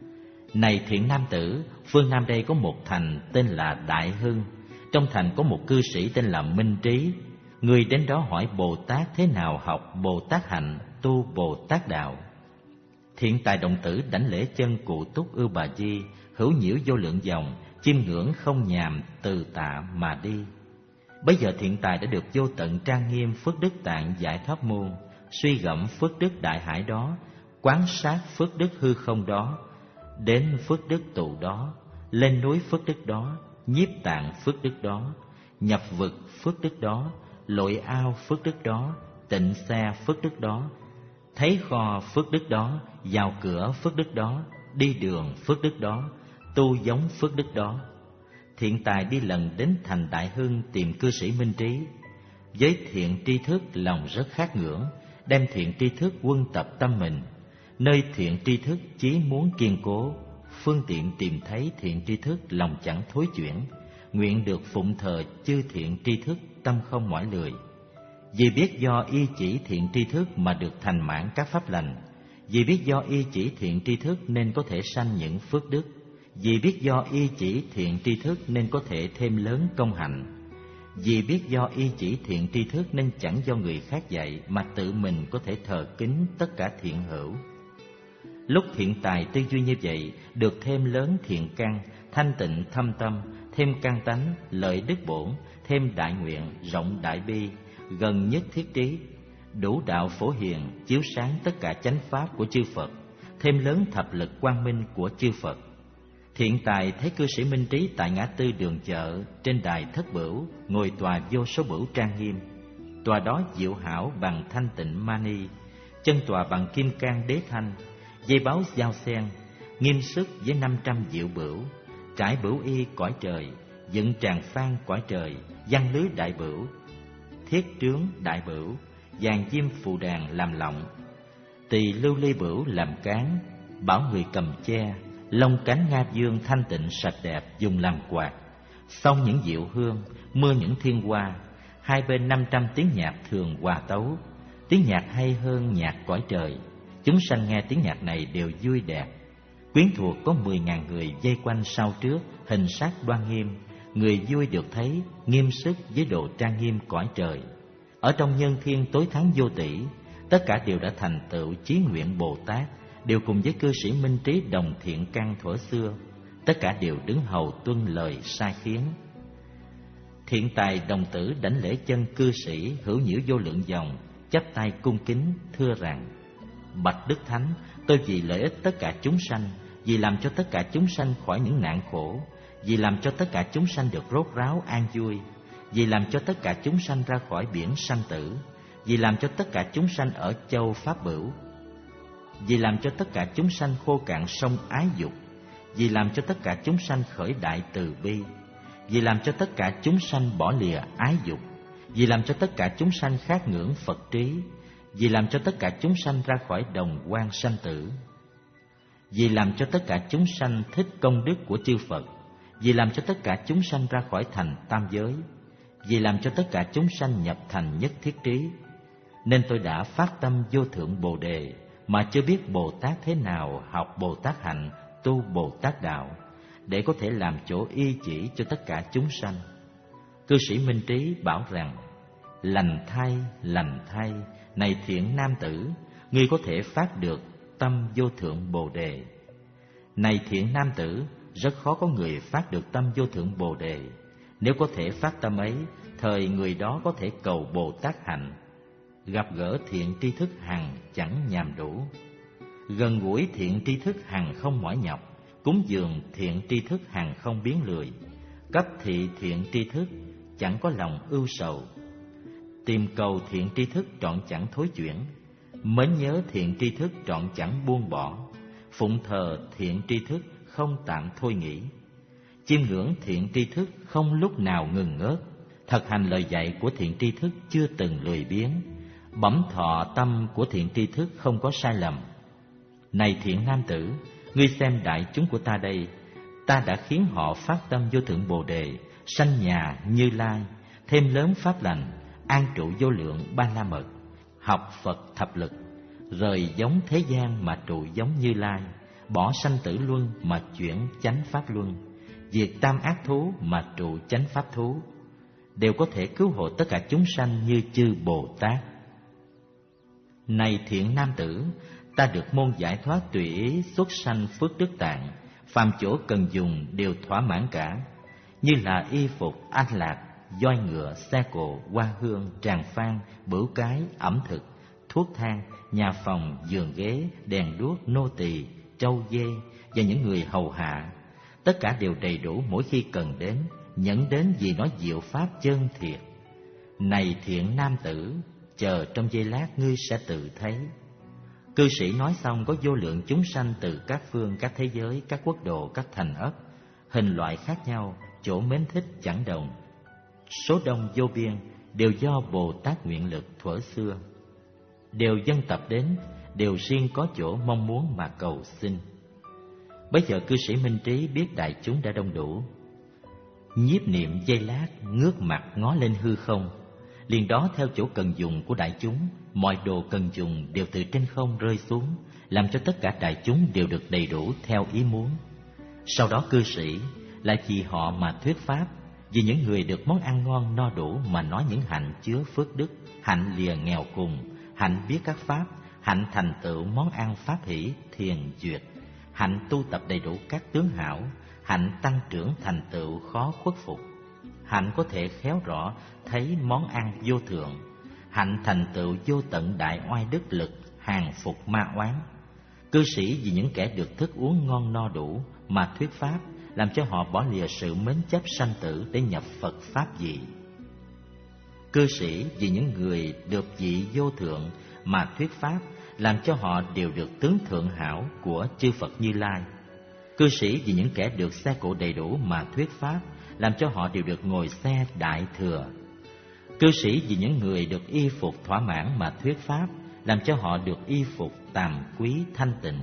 Này thiện nam tử, phương Nam đây có một thành tên là Đại Hưng. Trong thành có một cư sĩ tên là Minh Trí. Người đến đó hỏi Bồ Tát thế nào học Bồ Tát hạnh, tu Bồ Tát đạo. Thiện Tài đồng tử đảnh lễ chân Cụ Túc Ưu Bà Di, hữu nhiễu vô lượng dòng, chiêm ngưỡng không nhàm, từ tạ mà đi. Bấy giờ Thiện Tài đã được vô tận trang nghiêm phước đức tạng giải thoát môn, suy gẫm phước đức đại hải đó, quán sát phước đức hư không đó, đến phước đức tụ đó, lên núi phước đức đó, nhiếp tạng phước đức đó, nhập vực phước đức đó, lội ao phước đức đó, tịnh xe phước đức đó, thấy kho phước đức đó, vào cửa phước đức đó, đi đường phước đức đó, tu giống phước đức đó. Thiện Tài đi lần đến thành Đại Hưng tìm cư sĩ Minh Trí. Với thiện tri thức lòng rất khát ngưỡng, đem thiện tri thức quân tập tâm mình. Nơi thiện tri thức chí muốn kiên cố, phương tiện tìm thấy thiện tri thức lòng chẳng thối chuyển, nguyện được phụng thờ chư thiện tri thức tâm không mỏi lười. Vì biết do y chỉ thiện tri thức mà được thành mãn các pháp lành, vì biết do y chỉ thiện tri thức nên có thể sanh những phước đức, vì biết do y chỉ thiện tri thức nên có thể thêm lớn công hạnh, vì biết do y chỉ thiện tri thức nên chẳng do người khác dạy mà tự mình có thể thờ kính tất cả thiện hữu. Lúc Thiện Tài tư duy như vậy, được thêm lớn thiện căn, thanh tịnh thâm tâm, thêm căn tánh, lợi đức bổn, thêm đại nguyện, rộng đại bi, gần nhất thiết trí, đủ đạo phổ hiền, chiếu sáng tất cả chánh pháp của chư Phật, thêm lớn thập lực quang minh của chư Phật. Thiện Tài thấy cư sĩ Minh Trí tại ngã tư đường chợ, trên đài thất bửu, ngồi tòa vô số bửu trang nghiêm. Tòa đó diệu hảo bằng thanh tịnh mani, chân tòa bằng kim cang đế thanh, dây báo giao sen, nghiêm sức với năm trăm diệu bửu, trải bửu y cõi trời, dựng tràng phan cõi trời, văn lưới đại bửu, thiết trướng đại bửu, vàng diêm phù đàn làm lọng, tỳ lưu ly bửu làm cán, bảo người cầm che, lông cánh nga dương thanh tịnh sạch đẹp dùng làm quạt, xong những diệu hương, mưa những thiên hoa, hai bên năm trăm tiếng nhạc thường hòa tấu, tiếng nhạc hay hơn nhạc cõi trời. Chúng sanh nghe tiếng nhạc này đều vui đẹp. Quyến thuộc có mười ngàn người vây quanh sau trước, hình sắc đoan nghiêm. Người vui được thấy nghiêm sức với độ trang nghiêm cõi trời. Ở trong nhân thiên tối thắng vô tỷ, tất cả đều đã thành tựu chí nguyện Bồ Tát, đều cùng với cư sĩ minh trí đồng thiện căn thuở xưa. Tất cả đều đứng hầu tuân lời sai khiến. Thiện tài đồng tử đảnh lễ chân cư sĩ hữu nhiễu vô lượng dòng, chắp tay cung kính thưa rằng: Bạch Đức Thánh, tôi vì lợi ích tất cả chúng sanh, vì làm cho tất cả chúng sanh khỏi những nạn khổ, vì làm cho tất cả chúng sanh được rốt ráo an vui, vì làm cho tất cả chúng sanh ra khỏi biển sanh tử, vì làm cho tất cả chúng sanh ở châu Pháp Bửu, vì làm cho tất cả chúng sanh khô cạn sông ái dục, vì làm cho tất cả chúng sanh khởi đại từ bi, vì làm cho tất cả chúng sanh bỏ lìa ái dục, vì làm cho tất cả chúng sanh khát ngưỡng Phật trí, vì làm cho tất cả chúng sanh ra khỏi đồng quan sanh tử, vì làm cho tất cả chúng sanh thích công đức của chư Phật, vì làm cho tất cả chúng sanh ra khỏi thành tam giới, vì làm cho tất cả chúng sanh nhập thành nhất thiết trí. Nên tôi đã phát tâm vô thượng Bồ Đề, mà chưa biết Bồ Tát thế nào học Bồ Tát hạnh, tu Bồ Tát đạo, để có thể làm chỗ y chỉ cho tất cả chúng sanh. Cư sĩ minh trí bảo rằng: Lành thay, lành thay, này thiện nam tử, ngươi có thể phát được tâm vô thượng Bồ Đề. Này thiện nam tử, rất khó có người phát được tâm vô thượng Bồ Đề. Nếu có thể phát tâm ấy, thời người đó có thể cầu Bồ Tát hạnh. Gặp gỡ thiện tri thức hằng chẳng nhàm đủ, gần gũi thiện tri thức hằng không mỏi nhọc, cúng dường thiện tri thức hằng không biến lười, cấp thị thiện tri thức chẳng có lòng ưu sầu, tìm cầu thiện tri thức trọn chẳng thối chuyển, mến nhớ thiện tri thức trọn chẳng buông bỏ, phụng thờ thiện tri thức không tạm thôi nghỉ, chiêm ngưỡng thiện tri thức không lúc nào ngừng ngớt, thực hành lời dạy của thiện tri thức chưa từng lười biếng, bẩm thọ tâm của thiện tri thức không có sai lầm. Này thiện nam tử, ngươi xem đại chúng của ta đây, ta đã khiến họ phát tâm vô thượng Bồ Đề, sanh nhà Như Lai, thêm lớn pháp lành, an trụ vô lượng ba la mật, học Phật thập lực, rời giống thế gian mà trụ giống Như Lai, bỏ sanh tử luân mà chuyển chánh pháp luân, diệt tam ác thú mà trụ chánh pháp thú, đều có thể cứu hộ tất cả chúng sanh như chư Bồ Tát. Này thiện nam tử, ta được môn giải thoát tùy ý xuất sanh phước đức tạng, phàm chỗ cần dùng đều thỏa mãn cả, như là y phục, an lạc, voi ngựa, xe cộ, hoa hương, tràng phan, bửu cái, ẩm thực, thuốc thang, nhà phòng, giường ghế, đèn đuốc, nô tỳ, trâu dê và những người hầu hạ. Tất cả đều đầy đủ mỗi khi cần đến, nhẫn đến vì nói diệu pháp chân thiệt. Này thiện nam tử, chờ trong giây lát ngươi sẽ tự thấy. Cư sĩ nói xong, có vô lượng chúng sanh từ các phương, các thế giới, các quốc độ, các thành ấp, hình loại khác nhau, chỗ mến thích chẳng đồng, số đông vô biên, đều do Bồ Tát nguyện lực thuở xưa, đều dân tập đến, đều riêng có chỗ mong muốn mà cầu xin. Bấy giờ cư sĩ minh trí biết đại chúng đã đông đủ, nhiếp niệm giây lát, ngước mặt ngó lên hư không, liền đó theo chỗ cần dùng của đại chúng, mọi đồ cần dùng đều từ trên không rơi xuống, làm cho tất cả đại chúng đều được đầy đủ theo ý muốn. Sau đó cư sĩ lại vì họ mà thuyết pháp, vì những người được món ăn ngon no đủ mà nói những hạnh chứa phước đức, hạnh lìa nghèo cùng, hạnh biết các pháp, hạnh thành tựu món ăn pháp hỷ, thiền duyệt, hạnh tu tập đầy đủ các tướng hảo, hạnh tăng trưởng thành tựu khó khuất phục, hạnh có thể khéo rõ thấy món ăn vô thượng, hạnh thành tựu vô tận đại oai đức lực, hàng phục ma oán. Cư sĩ vì những kẻ được thức uống ngon no đủ mà thuyết pháp, làm cho họ bỏ lìa sự mến chấp sanh tử để nhập Phật pháp vị. Cư sĩ vì những người được vị vô thượng mà thuyết pháp, làm cho họ đều được tướng thượng hảo của chư Phật Như Lai. Cư sĩ vì những kẻ được xe cộ đầy đủ mà thuyết pháp, làm cho họ đều được ngồi xe đại thừa. Cư sĩ vì những người được y phục thỏa mãn mà thuyết pháp, làm cho họ được y phục tàm quý thanh tịnh,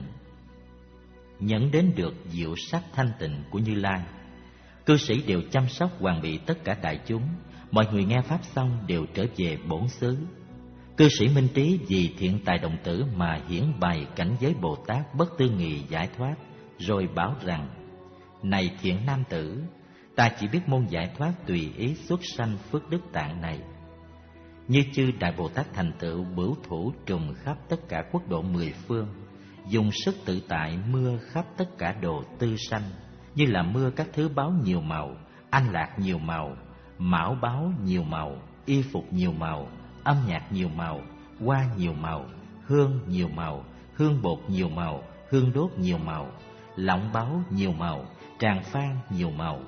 nhẫn đến được diệu sắc thanh tịnh của Như Lai. Cư sĩ đều chăm sóc hoàn bị tất cả đại chúng, mọi người nghe pháp xong đều trở về bổn xứ. Cư sĩ Minh Trí vì thiện tài đồng tử mà hiển bày cảnh giới Bồ Tát bất tư nghị giải thoát, rồi bảo rằng: này thiện nam tử, ta chỉ biết môn giải thoát tùy ý xuất sanh phước đức tạng này. Như chư Đại Bồ Tát thành tựu bửu thủ trùm khắp tất cả quốc độ mười phương, dùng sức tự tại mưa khắp tất cả đồ tư sanh, như là mưa các thứ báo nhiều màu, anh lạc nhiều màu, mão báo nhiều màu, y phục nhiều màu, âm nhạc nhiều màu, hoa nhiều màu, hương nhiều màu, hương bột nhiều màu, hương đốt nhiều màu, lọng báo nhiều màu, tràng phan nhiều màu.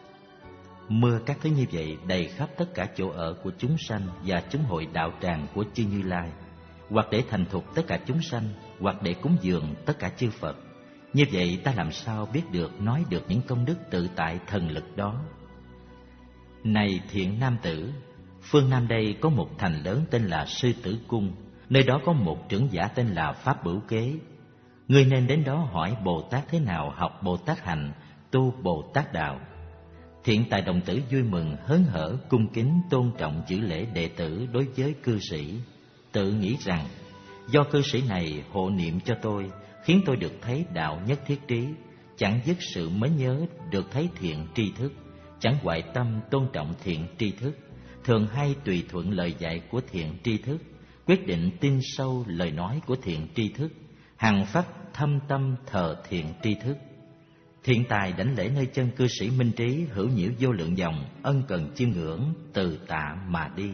Mưa các thứ như vậy đầy khắp tất cả chỗ ở của chúng sanh và chúng hội đạo tràng của chư Như Lai, hoặc để thành thục tất cả chúng sanh, hoặc để cúng dường tất cả chư Phật. Như vậy ta làm sao biết được nói được những công đức tự tại thần lực đó? Này thiện nam tử, phương Nam đây có một thành lớn tên là Sư Tử Cung, nơi đó có một trưởng giả tên là Pháp Bửu Kế. Ngươi nên đến đó hỏi Bồ Tát thế nào học Bồ Tát hành, tu Bồ Tát đạo. Thiện tài đồng tử vui mừng hớn hở, cung kính tôn trọng chữ lễ đệ tử đối với cư sĩ, tự nghĩ rằng: do cư sĩ này hộ niệm cho tôi, khiến tôi được thấy đạo nhất thiết trí, chẳng dứt sự mến nhớ được thấy thiện tri thức, chẳng hoại tâm tôn trọng thiện tri thức, thường hay tùy thuận lời dạy của thiện tri thức, quyết định tin sâu lời nói của thiện tri thức, hằng phát thâm tâm thờ thiện tri thức. Thiện tài đảnh lễ nơi chân cư sĩ Minh Trí, hữu nhiễu vô lượng dòng, ân cần chiêm ngưỡng, từ tạ mà đi.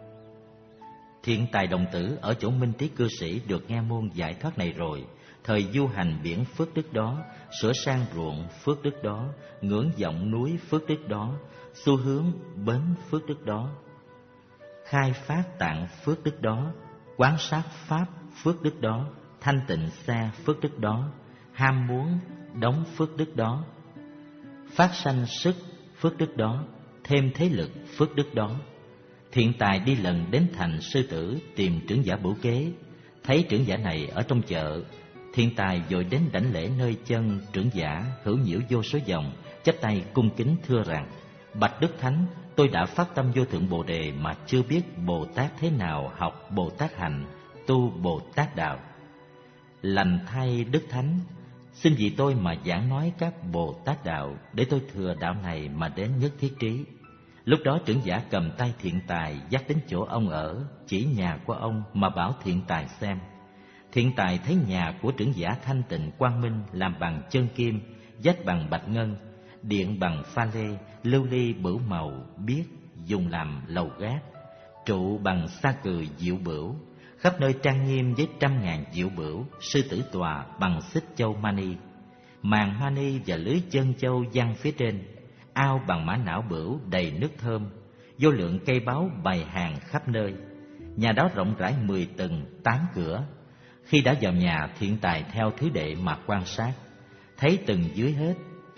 Thiện tài đồng tử ở chỗ Minh Trí cư sĩ được nghe môn giải thoát này rồi, thời du hành biển phước đức đó, sửa sang ruộng phước đức đó, ngưỡng vọng núi phước đức đó, xu hướng bến phước đức đó, khai phát tạng phước đức đó, quán sát pháp phước đức đó, thanh tịnh xa phước đức đó, ham muốn đóng phước đức đó, phát sanh sức phước đức đó, thêm thế lực phước đức đó. Thiện tài đi lần đến thành Sư Tử tìm trưởng giả Bửu Kế. Thấy trưởng giả này ở trong chợ, thiện tài vội đến đảnh lễ nơi chân trưởng giả, hữu nhiễu vô số dòng, chắp tay cung kính thưa rằng: bạch Đức Thánh, tôi đã phát tâm vô thượng Bồ Đề mà chưa biết Bồ Tát thế nào học Bồ Tát hành, tu Bồ Tát đạo. Lành thay Đức Thánh, xin vì tôi mà giảng nói các Bồ Tát đạo, để tôi thừa đạo này mà đến nhất thiết trí. Lúc đó trưởng giả cầm tay thiện tài dắt đến chỗ ông ở, chỉ nhà của ông mà bảo thiện tài xem. Thiện tài thấy nhà của trưởng giả thanh tịnh quang minh, làm bằng chân kim, vách bằng bạch ngân, điện bằng pha lê, lưu ly bửu màu biếc, dùng làm lầu gác, trụ bằng sa cừ diệu bửu, khắp nơi trang nghiêm với trăm ngàn diệu bửu, sư tử tòa bằng xích châu mani, màn mani và lưới chân châu giăng phía trên, ao bằng mã não bửu đầy nước thơm, vô lượng cây báu bày hàng khắp nơi. Nhà đó rộng rãi mười tầng, tám cửa. Khi đã vào nhà, thiện tài theo thứ đệ mà quan sát, thấy tầng dưới hết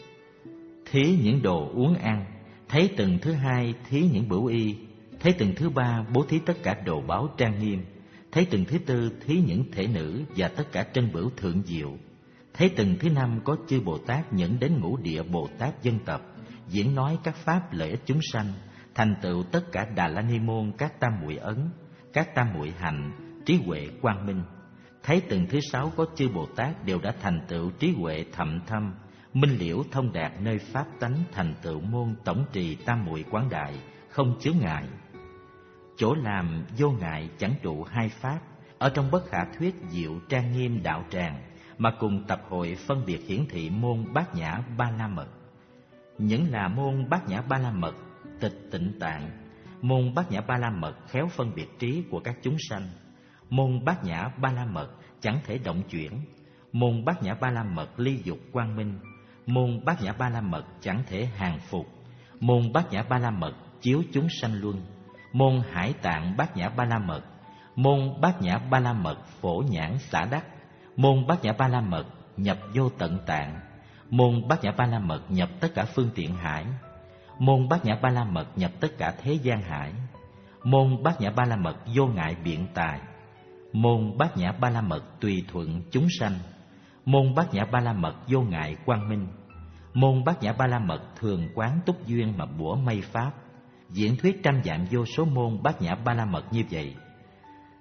thí những đồ uống ăn, thấy tầng thứ hai thí những bửu y, thấy tầng thứ ba bố thí tất cả đồ báu trang nghiêm, thấy tầng thứ tư thí những thể nữ và tất cả trân bửu thượng diệu, thấy tầng thứ năm có chư Bồ Tát nhẫn đến ngũ địa Bồ Tát dân tập, diễn nói các pháp lợi ích chúng sanh, thành tựu tất cả Đà La Ni môn, các tam muội ấn, các tam muội hạnh, trí huệ quang minh. Thấy tầng thứ sáu có chư Bồ Tát đều đã thành tựu trí huệ thậm thâm, minh liễu thông đạt nơi pháp tánh, thành tựu môn tổng trì tam muội quán đại, không chướng ngại. Chỗ làm vô ngại chẳng trụ hai pháp, ở trong bất khả thuyết diệu trang nghiêm đạo tràng, mà cùng tập hội phân biệt hiển thị môn bát nhã ba la mật. Những là môn bát nhã ba la mật tịch tịnh tạng, môn bát nhã ba la mật khéo phân biệt trí của các chúng sanh, môn bát nhã ba la mật chẳng thể động chuyển, môn bát nhã ba la mật ly dục quang minh, môn bát nhã ba la mật chẳng thể hàng phục, môn bát nhã ba la mật chiếu chúng sanh luân, môn hải tạng bát nhã ba la mật, môn bát nhã ba la mật phổ nhãn xả đắc, môn bát nhã ba la mật nhập vô tận tạng, môn bát nhã ba la mật nhập tất cả phương tiện hải, môn bát nhã ba la mật nhập tất cả thế gian hải, môn bát nhã ba la mật vô ngại biện tài, môn bát nhã ba la mật tùy thuận chúng sanh, môn bát nhã ba la mật vô ngại quang minh, môn bát nhã ba la mật thường quán túc duyên mà bủa mây pháp. Diễn thuyết trăm vạn vô số môn bát nhã ba la mật như vậy.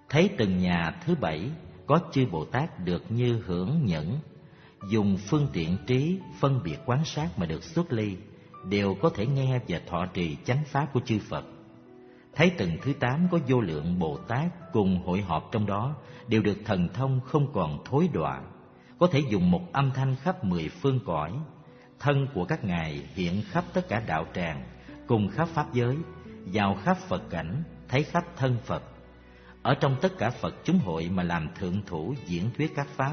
Thấy từng nhà thứ bảy có chư Bồ Tát được như hưởng nhẫn, dùng phương tiện trí phân biệt quán sát mà được xuất ly, đều có thể nghe và thọ trì chánh pháp của chư Phật. Thấy từng thứ tám có vô lượng Bồ Tát cùng hội họp trong đó, đều được thần thông không còn thối đọa, có thể dùng một âm thanh khắp mười phương cõi. Thân của các ngài hiện khắp tất cả đạo tràng, cùng khắp pháp giới, vào khắp Phật cảnh, thấy khắp thân Phật. Ở trong tất cả Phật chúng hội mà làm thượng thủ diễn thuyết các pháp.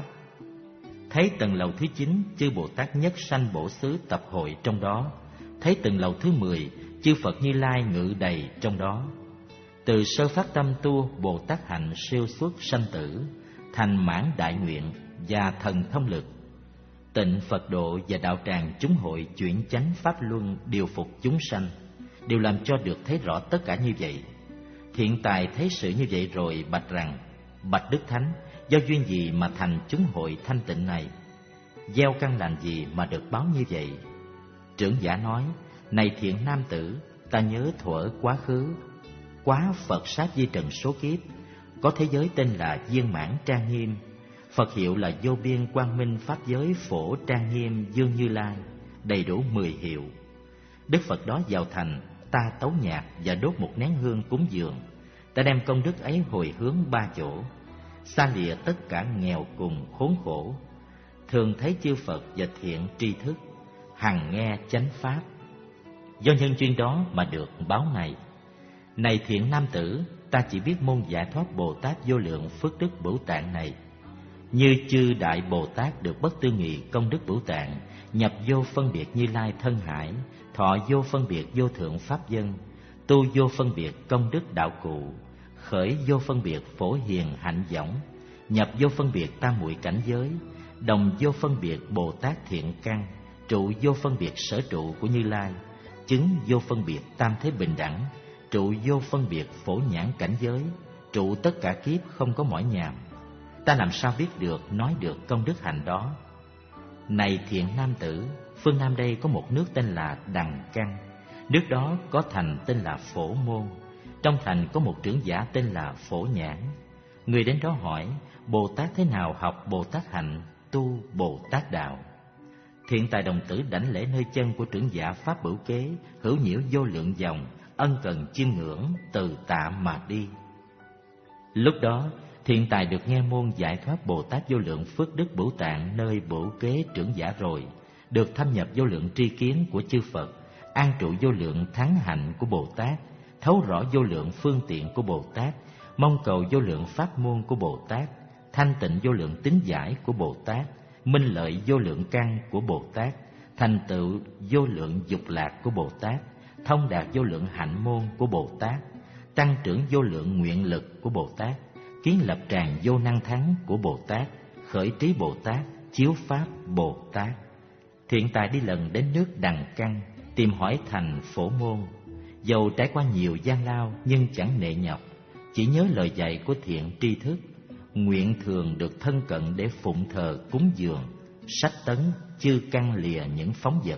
Thấy tầng lầu thứ chín, chư Bồ Tát nhất sanh bổ xứ tập hội trong đó. Thấy tầng lầu thứ mười, chư Phật Như Lai ngự đầy trong đó. Từ sơ phát tâm tu Bồ Tát hạnh siêu xuất sanh tử, thành mãn đại nguyện và thần thông lực. Tịnh Phật độ và đạo tràng chúng hội chuyển chánh pháp luân điều phục chúng sanh, đều làm cho được thấy rõ tất cả như vậy. Thiện tài thấy sự như vậy rồi bạch rằng: bạch Đức Thánh, do duyên gì mà thành chúng hội thanh tịnh này? Gieo căn lành gì mà được báo như vậy? Trưởng giả nói: này thiện nam tử, ta nhớ thuở quá khứ, quá Phật sát di trần số kiếp, có thế giới tên là viên mãn trang nghiêm, Phật hiệu là vô biên quang minh pháp giới phổ trang nghiêm dương Như Lai, đầy đủ mười hiệu. Đức Phật đó vào thành, ta tấu nhạc và đốt một nén hương cúng dường. Ta đem công đức ấy hồi hướng ba chỗ, xa lìa tất cả nghèo cùng khốn khổ, thường thấy chư Phật và thiện tri thức, hằng nghe chánh pháp. Do nhân duyên đó mà được báo này: này thiện nam tử, ta chỉ biết môn giải thoát Bồ Tát vô lượng phước đức Bửu Tạng này. Như chư đại Bồ Tát được bất tư nghị công đức Bửu Tạng, nhập vô phân biệt Như Lai thân hải, thọ vô phân biệt vô thượng pháp dân, tu vô phân biệt công đức đạo cụ, khởi vô phân biệt phổ hiền hạnh võng, nhập vô phân biệt tam muội cảnh giới, đồng vô phân biệt Bồ Tát thiện căn, trụ vô phân biệt sở trụ của Như Lai, chứng vô phân biệt tam thế bình đẳng, trụ vô phân biệt phổ nhãn cảnh giới, trụ tất cả kiếp không có mỏi nhàm. Ta làm sao biết được nói được công đức hạnh đó? Này thiện nam tử, phương Nam đây có một nước tên là Đằng Căn. Nước đó có thành tên là Phổ Môn. Trong thành có một trưởng giả tên là Phổ Nhãn. Người đến đó hỏi: Bồ Tát thế nào học Bồ Tát hạnh, tu Bồ Tát đạo? Thiện tài đồng tử đảnh lễ nơi chân của trưởng giả pháp bửu kế, hữu nhiễu vô lượng dòng, ân cần chiêm ngưỡng, từ tạ mà đi. Lúc đó thiện tài được nghe môn giải thoát Bồ Tát vô lượng phước đức Bửu Tạng nơi bửu kế trưởng giả rồi, được thâm nhập vô lượng tri kiến của chư Phật, an trụ vô lượng thắng hạnh của Bồ Tát, thấu rõ vô lượng phương tiện của Bồ Tát, mong cầu vô lượng pháp môn của Bồ Tát, thanh tịnh vô lượng tín giải của Bồ Tát, minh lợi vô lượng căn của Bồ Tát, thành tựu vô lượng dục lạc của Bồ Tát, thông đạt vô lượng hạnh môn của Bồ Tát, tăng trưởng vô lượng nguyện lực của Bồ Tát, kiến lập tràng vô năng thắng của Bồ Tát, khởi trí Bồ Tát, chiếu pháp Bồ Tát. Thiện tài đi lần đến nước Đằng Căn, tìm hỏi thành Phổ Môn. Dầu trải qua nhiều gian lao nhưng chẳng nệ nhọc, chỉ nhớ lời dạy của thiện tri thức, nguyện thường được thân cận để phụng thờ cúng dường, sách tấn chư căn lìa những phóng vật.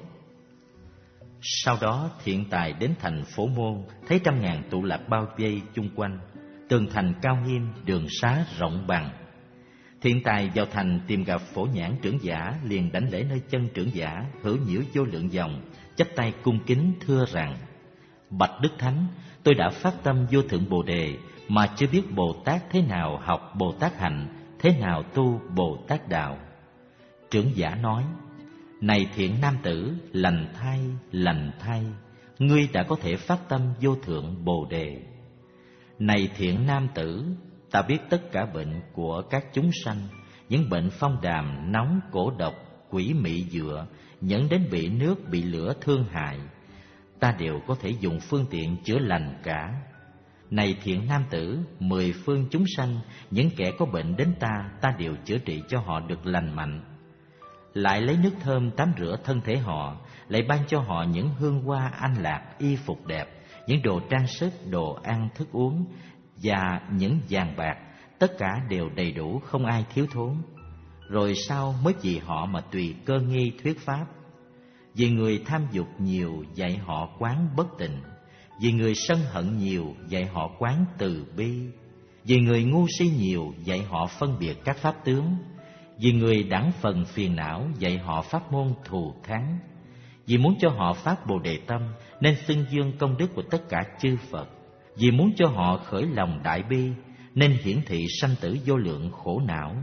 Sau đó thiện tài đến thành Phổ Môn, thấy trăm ngàn tụ lạc bao vây chung quanh, tường thành cao nghiêm, đường xá rộng bằng. Thiện tài vào thành tìm gặp Phổ Nhãn trưởng giả, liền đảnh lễ nơi chân trưởng giả, hữu nhiễu vô lượng dòng, chắp tay cung kính thưa rằng: Bạch Đức Thánh, tôi đã phát tâm vô thượng Bồ Đề, mà chưa biết Bồ Tát thế nào học Bồ Tát hạnh, thế nào tu Bồ Tát đạo. Trưởng giả nói: Này thiện nam tử, lành thay, lành thay, ngươi đã có thể phát tâm vô thượng Bồ Đề. Này thiện nam tử, ta biết tất cả bệnh của các chúng sanh, những bệnh phong đàm, nóng, cổ độc, quỷ mị dựa, dẫn đến bị nước, bị lửa thương hại, ta đều có thể dùng phương tiện chữa lành cả. Này thiện nam tử, mười phương chúng sanh, những kẻ có bệnh đến ta, ta đều chữa trị cho họ được lành mạnh. Lại lấy nước thơm tắm rửa thân thể họ, lại ban cho họ những hương hoa an lạc, y phục đẹp, những đồ trang sức, đồ ăn, thức uống và những vàng bạc, tất cả đều đầy đủ, không ai thiếu thốn. Rồi sau mới vì họ mà tùy cơ nghi thuyết pháp. Vì người tham dục nhiều, dạy họ quán bất tịnh. Vì người sân hận nhiều, dạy họ quán từ bi. Vì người ngu si nhiều dạy họ phân biệt các pháp tướng. Vì người đẳng phần phiền não dạy họ pháp môn thù thắng. Vì muốn cho họ phát Bồ Đề tâm nên xưng dương công đức của tất cả chư Phật. Vì muốn cho họ khởi lòng đại bi nên hiển thị sanh tử vô lượng khổ não.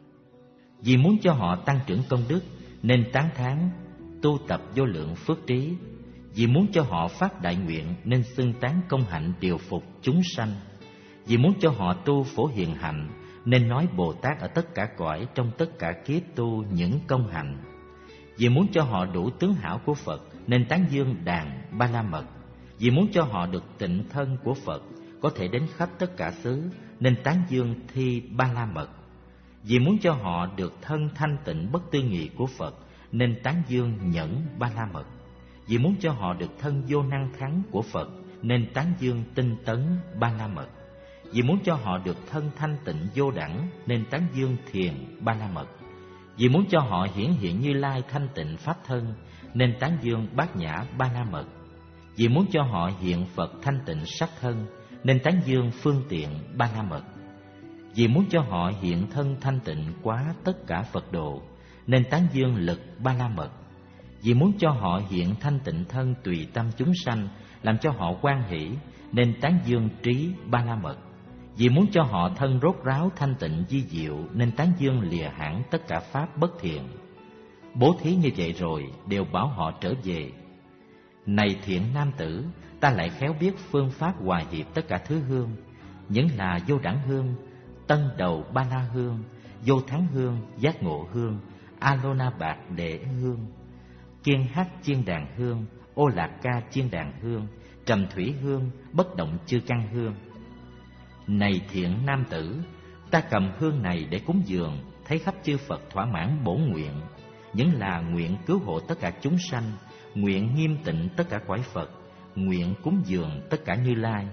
Vì muốn cho họ tăng trưởng công đức nên tán thán tu tập vô lượng phước trí. Vì muốn cho họ phát đại nguyện nên xưng tán công hạnh điều phục chúng sanh. Vì muốn cho họ tu phổ hiền hạnh nên nói Bồ Tát ở tất cả cõi trong tất cả kiếp tu những công hạnh. Vì muốn cho họ đủ tướng hảo của Phật nên tán dương đàn Ba La Mật. Vì muốn cho họ được tịnh thân của Phật có thể đến khắp tất cả xứ nên tán dương Thi Ba La Mật. Vì muốn cho họ được thân thanh tịnh bất tư nghị của Phật nên tán dương Nhẫn Ba La Mật. Vì muốn cho họ được thân vô năng thắng của Phật nên tán dương Tinh tấn Ba La Mật. Vì muốn cho họ được thân thanh tịnh vô đẳng nên tán dương Thiền Ba La Mật. Vì muốn cho họ hiển hiện Như Lai thanh tịnh pháp thân nên tán dương Bát Nhã Ba La Mật. Vì muốn cho họ hiện Phật thanh tịnh sắc thân nên tán dương Phương Tiện Ba La Mật. Vì muốn cho họ hiện thân thanh tịnh quá tất cả Phật độ nên tán dương Lực Ba La Mật. Vì muốn cho họ hiện thanh tịnh thân tùy tâm chúng sanh làm cho họ hoan hỷ nên tán dương Trí Ba La Mật. Vì muốn cho họ thân rốt ráo thanh tịnh di diệu nên tán dương lìa hẳn tất cả pháp bất thiện. Bố thí như vậy rồi đều bảo họ trở về. Này thiện nam tử, ta lại khéo biết phương pháp hòa hiệp tất cả thứ hương, những là vô đẳng hương, tân đầu ba la hương, vô thắng hương, giác ngộ hương, alona bạc đệ hương, kiên hát chiên đàn hương, ô lạc ca chiên đàn hương, trầm thủy hương, bất động chư căn hương. Này thiện nam tử, ta cầm hương này để cúng dường, thấy khắp chư Phật thỏa mãn bổn nguyện, những là nguyện cứu hộ tất cả chúng sanh, nguyện nghiêm tịnh tất cả cõi Phật, nguyện cúng dường tất cả Như Lai.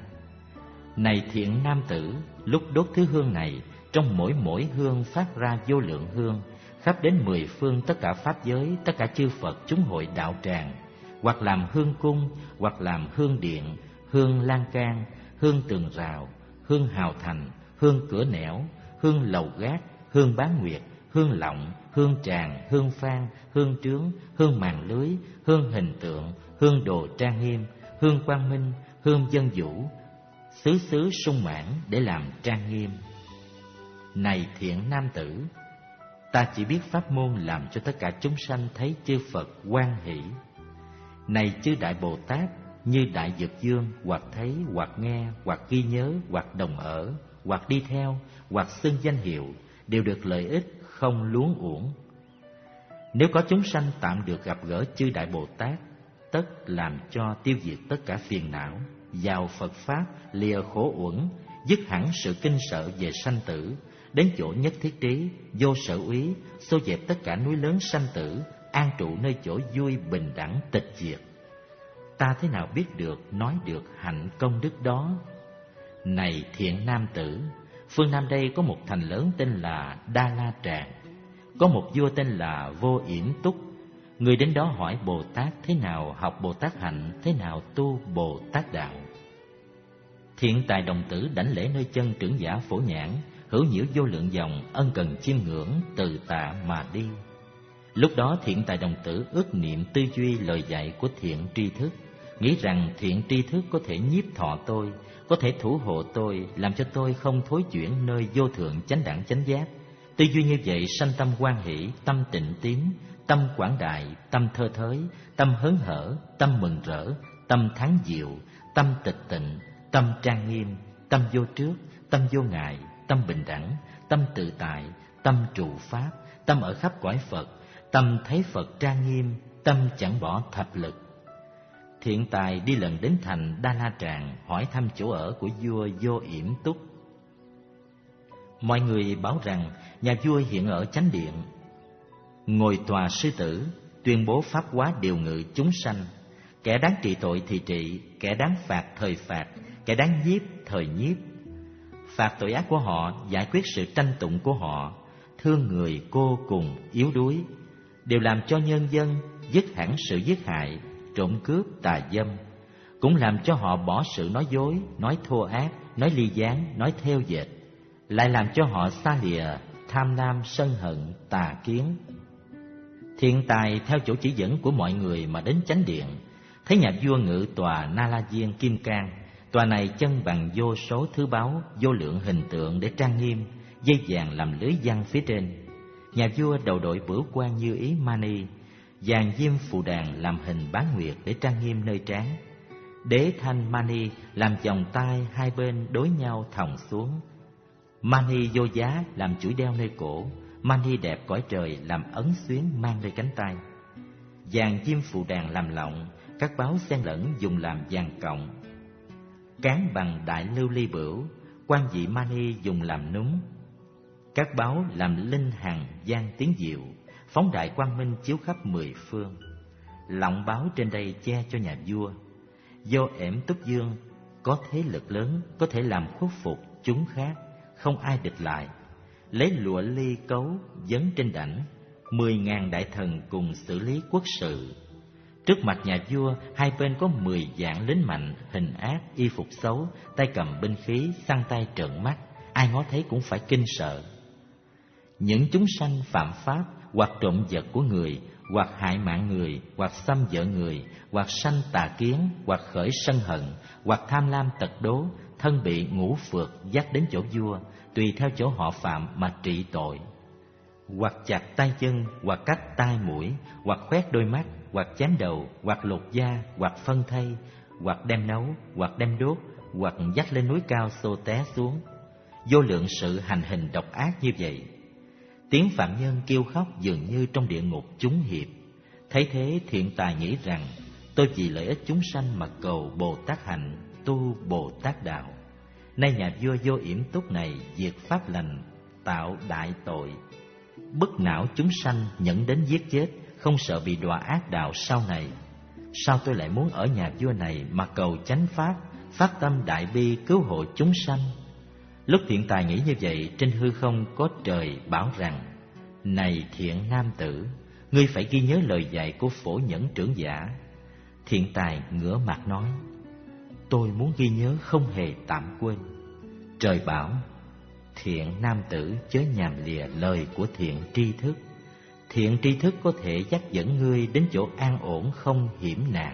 Này thiện nam tử, lúc đốt thứ hương này, trong mỗi mỗi hương phát ra vô lượng hương, khắp đến mười phương tất cả pháp giới, tất cả chư Phật chúng hội đạo tràng, hoặc làm hương cung, hoặc làm hương điện, hương lan can, hương tường rào, hương hào thành, hương cửa nẻo, hương lầu gác, hương bán nguyệt, hương lọng, hương tràng, hương phan, hương trướng, hương màn lưới, hương hình tượng, hương đồ trang nghiêm, hương quang minh, hương dân vũ, xứ xứ sung mãn để làm trang nghiêm. Này thiện nam tử, ta chỉ biết pháp môn làm cho tất cả chúng sanh thấy chư Phật hoan hỷ. Này chư Đại Bồ Tát, như Đại Dược Dương, hoặc thấy, hoặc nghe, hoặc ghi nhớ, hoặc đồng ở, hoặc đi theo, hoặc xưng danh hiệu, đều được lợi ích không luống uổng. Nếu có chúng sanh tạm được gặp gỡ chư Đại Bồ Tát, tất làm cho tiêu diệt tất cả phiền não, vào Phật Pháp, lìa khổ uẩn, dứt hẳn sự kinh sợ về sanh tử, đến chỗ nhất thiết trí, vô sở úy, xô dẹp tất cả núi lớn sanh tử, an trụ nơi chỗ vui bình đẳng tịch diệt. Ta thế nào biết được, nói được hạnh công đức đó? Này thiện nam tử, phương Nam đây có một thành lớn tên là Đa La Tràng, có một vua tên là Vô Yểm Túc. Người đến đó hỏi Bồ Tát thế nào học Bồ Tát hạnh, thế nào tu Bồ Tát đạo. Thiện tài đồng tử đảnh lễ nơi chân trưởng giả Phổ Nhãn, hữu nhiễu vô lượng dòng, ân cần chiêm ngưỡng, từ tạ mà đi. Lúc đó thiện tài đồng tử ước niệm tư duy lời dạy của thiện tri thức, nghĩ rằng thiện tri thức có thể nhiếp thọ tôi, có thể thủ hộ tôi, làm cho tôi không thối chuyển nơi vô thượng chánh đẳng chánh giác. Tư duy như vậy sanh tâm hoan hỷ, tâm tịnh tín, tâm quảng đại, tâm thơ thới, tâm hớn hở, tâm mừng rỡ, tâm thắng diệu, tâm tịch tịnh, tâm trang nghiêm, tâm vô trước, tâm vô ngại, tâm bình đẳng, tâm tự tại, tâm trụ pháp, tâm ở khắp cõi Phật, tâm thấy Phật trang nghiêm, tâm chẳng bỏ thập lực. Thiện tài đi lần đến thành Đa La Tràng, hỏi thăm chỗ ở của vua Vô Yểm Túc. Mọi người báo rằng nhà vua hiện ở chánh điện, ngồi tòa sư tử, tuyên bố pháp hóa điều ngự chúng sanh. Kẻ đáng trị tội thì trị, kẻ đáng phạt thời phạt, kẻ đáng nhiếp thời nhiếp. Phạt tội ác của họ, giải quyết sự tranh tụng của họ, thương người cô cùng yếu đuối, đều làm cho nhân dân dứt hẳn sự giết hại, trộm cướp, tà dâm, cũng làm cho họ bỏ sự nói dối, nói thô ác, nói ly gián, nói theo dệt, lại làm cho họ xa lìa tham lam, sân hận, tà kiến. Thiện tài theo chỗ chỉ dẫn của mọi người mà đến chánh điện, thấy nhà vua ngự tòa Na La Diên Kim Cang. Tòa này chân bằng vô số thứ báu, vô lượng hình tượng để trang nghiêm, dây vàng làm lưới giăng phía trên. Nhà vua đầu đội bửu quan như ý mani, vàng diêm phù đàn làm hình bán nguyệt để trang nghiêm nơi trán. Đế thanh mani làm vòng tay hai bên đối nhau thòng xuống. Mani vô giá làm chuỗi đeo nơi cổ. Mani đẹp cõi trời làm ấn xuyến mang nơi cánh tay. Vàng diêm phù đàn làm lọng, các báu xen lẫn dùng làm vàng cộng. Cán bằng đại lưu ly bửu, quan dị mani dùng làm núm. Các báu làm linh hằng gian tiếng diệu, phóng đại quang minh chiếu khắp mười phương. Lọng báu trên đây che cho nhà vua. Do ẻm túc dương, có thế lực lớn, có thể làm khuất phục chúng khác, không ai địch lại. Lấy lụa ly cấu dấn trên đảnh, mười ngàn đại thần cùng xử lý quốc sự. Trước mặt nhà vua, hai bên có mười vạn lính mạnh, hình ác, y phục xấu, tay cầm binh khí, săn tay trợn mắt, ai ngó thấy cũng phải kinh sợ. Những chúng sanh phạm pháp, hoặc trộm vật của người, hoặc hại mạng người, hoặc xâm vợ người, hoặc sanh tà kiến, hoặc khởi sân hận, hoặc tham lam tật đố, thân bị ngũ phược dắt đến chỗ vua, tùy theo chỗ họ phạm mà trị tội. Hoặc chặt tay chân, hoặc cắt tai mũi, hoặc khoét đôi mắt, hoặc chém đầu, hoặc lột da, hoặc phân thây, hoặc đem nấu, hoặc đem đốt, hoặc dắt lên núi cao xô té xuống. Vô lượng sự hành hình độc ác như vậy. Tiếng phạm nhân kêu khóc dường như trong địa ngục chúng hiệp. Thấy thế thiện tài nghĩ rằng, tôi vì lợi ích chúng sanh mà cầu Bồ Tát hạnh, tu Bồ Tát đạo. Nay nhà vua vô yểm túc này diệt pháp lành, tạo đại tội, bức não chúng sanh nhẫn đến giết chết, không sợ bị đọa ác đạo sau này. Sao tôi lại muốn ở nhà vua này mà cầu chánh pháp, phát tâm đại bi cứu hộ chúng sanh? Lúc thiện tài nghĩ như vậy, trên hư không có trời bảo rằng, này thiện nam tử, ngươi phải ghi nhớ lời dạy của Phổ Nhẫn trưởng giả. Thiện tài ngửa mặt nói, tôi muốn ghi nhớ không hề tạm quên. Trời bảo, thiện nam tử chớ nhàm lìa lời của thiện tri thức. Thiện tri thức có thể dắt dẫn ngươi đến chỗ an ổn không hiểm nạn.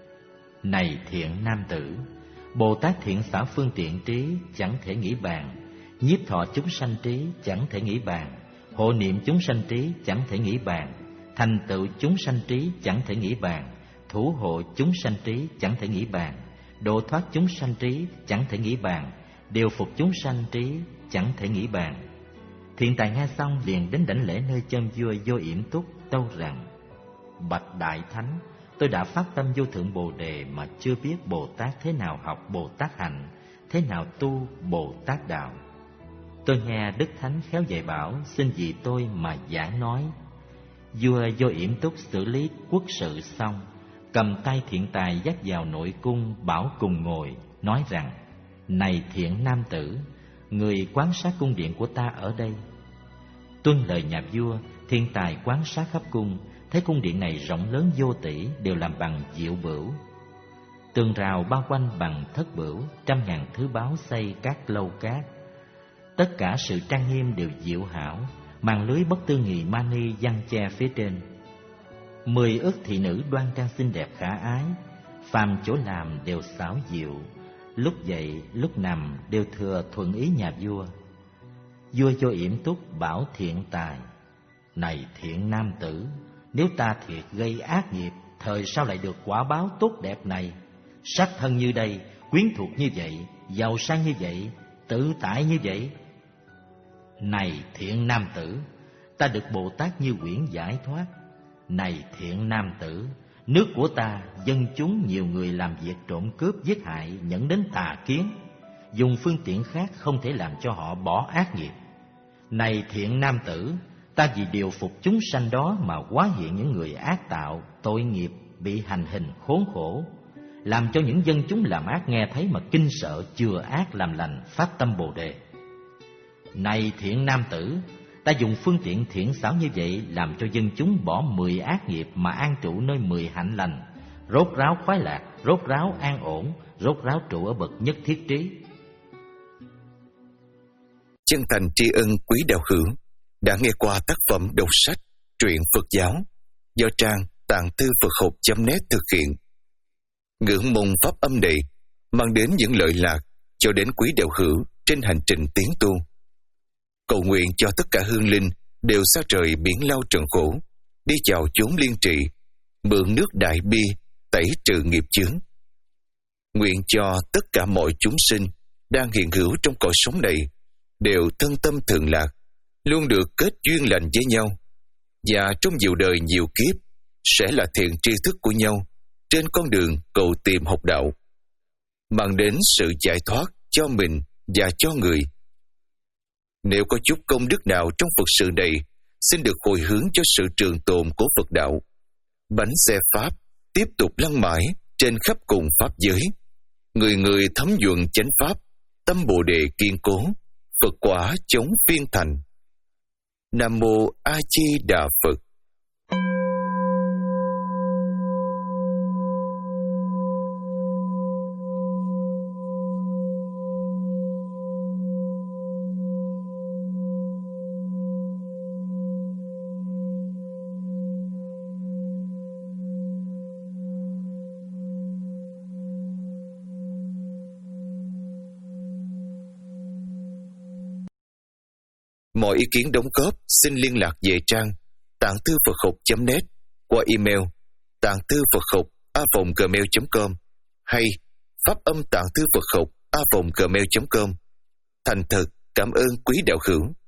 Này thiện nam tử, Bồ Tát thiện xảo phương tiện trí chẳng thể nghĩ bàn, nhiếp thọ chúng sanh trí chẳng thể nghĩ bàn, hộ niệm chúng sanh trí chẳng thể nghĩ bàn, thành tựu chúng sanh trí chẳng thể nghĩ bàn, thủ hộ chúng sanh trí chẳng thể nghĩ bàn, độ thoát chúng sanh trí chẳng thể nghĩ bàn, điều phục chúng sanh trí chẳng thể nghĩ bàn. Thiện tài nghe xong liền đến đảnh lễ nơi chân vua Vô Yểm Túc, tâu rằng, bạch đại thánh, tôi đã phát tâm vô thượng bồ đề mà chưa biết Bồ Tát thế nào học Bồ Tát hạnh, thế nào tu Bồ Tát đạo. Tôi nghe Đức Thánh khéo dạy bảo, xin vì tôi mà giảng nói. Vua Vô Yểm Túc xử lý quốc sự xong, cầm tay thiện tài dắt vào nội cung, bảo cùng ngồi, nói rằng, này thiện nam tử, người quan sát cung điện của ta ở đây. Tuân lời nhà vua, thiện tài quan sát khắp cung, thấy cung điện này rộng lớn vô tỷ, đều làm bằng diệu bửu. Tường rào bao quanh bằng thất bửu, trăm ngàn thứ báu xây các lâu cát. Tất cả sự trang nghiêm đều diệu hảo, màn lưới bất tư nghị mani giăng che phía trên. Mười ức thị nữ đoan trang xinh đẹp khả ái, phàm chỗ làm đều xảo diệu, lúc dậy lúc nằm đều thừa thuận ý nhà vua. Vua Vô Yểm Túc bảo thiện tài, này thiện nam tử, nếu ta thiệt gây ác nghiệp, thời sao lại được quả báo tốt đẹp này? Sắc thân như đây, quyến thuộc như vậy, giàu sang như vậy, tự tại như vậy. Này thiện nam tử, ta được Bồ Tát Như Quyển giải thoát. Này thiện nam tử, nước của ta, dân chúng nhiều người làm việc trộm cướp giết hại, dẫn đến tà kiến, dùng phương tiện khác không thể làm cho họ bỏ ác nghiệp. Này thiện nam tử, ta vì điều phục chúng sanh đó mà hóa hiện những người ác tạo, tội nghiệp, bị hành hình khốn khổ, làm cho những dân chúng làm ác nghe thấy mà kinh sợ, chừa ác làm lành, phát tâm Bồ đề. Này thiện nam tử, ta dùng phương tiện thiện xảo như vậy làm cho dân chúng bỏ mười ác nghiệp mà an trụ nơi mười hạnh lành, rốt ráo khoái lạc, rốt ráo an ổn, rốt ráo trụ ở bậc nhất thiết trí. chân thành tri ân quý đạo hữu đã nghe qua tác phẩm đọc sách truyện Phật giáo do trang tạng thư Phật học chấm net thực hiện. Ngưỡng mong pháp âm này mang đến những lợi lạc cho đến quý đạo hữu trên hành trình tiến tu. Cầu nguyện cho tất cả hương linh đều xa trời biển lao trần khổ, đi chào chốn liên trị, mượn nước đại bi tẩy trừ nghiệp chướng. Nguyện cho tất cả mọi chúng sinh đang hiện hữu trong cõi sống này đều thân tâm thường lạc, luôn được kết duyên lành với nhau, và trong nhiều đời nhiều kiếp sẽ là thiện tri thức của nhau trên con đường cầu tìm học đạo, mang đến sự giải thoát cho mình và cho người. Nếu có chút công đức nào trong Phật sự này, xin được hồi hướng cho sự trường tồn của Phật đạo. Bánh xe Pháp tiếp tục lăn mãi trên khắp cùng Pháp giới. Người người thấm nhuận chánh Pháp, tâm Bồ Đề kiên cố, Phật quả chống phiên thành. Nam Mô A Di Đà Phật. Mọi ý kiến đóng góp xin liên lạc về trang tạng thư Phật học chấm net qua email tạng thư Phật học a vòng gmail chấm com hay pháp âm tạng thư Phật học a vòng gmail chấm com. Thành thật cảm ơn quý đạo hữu.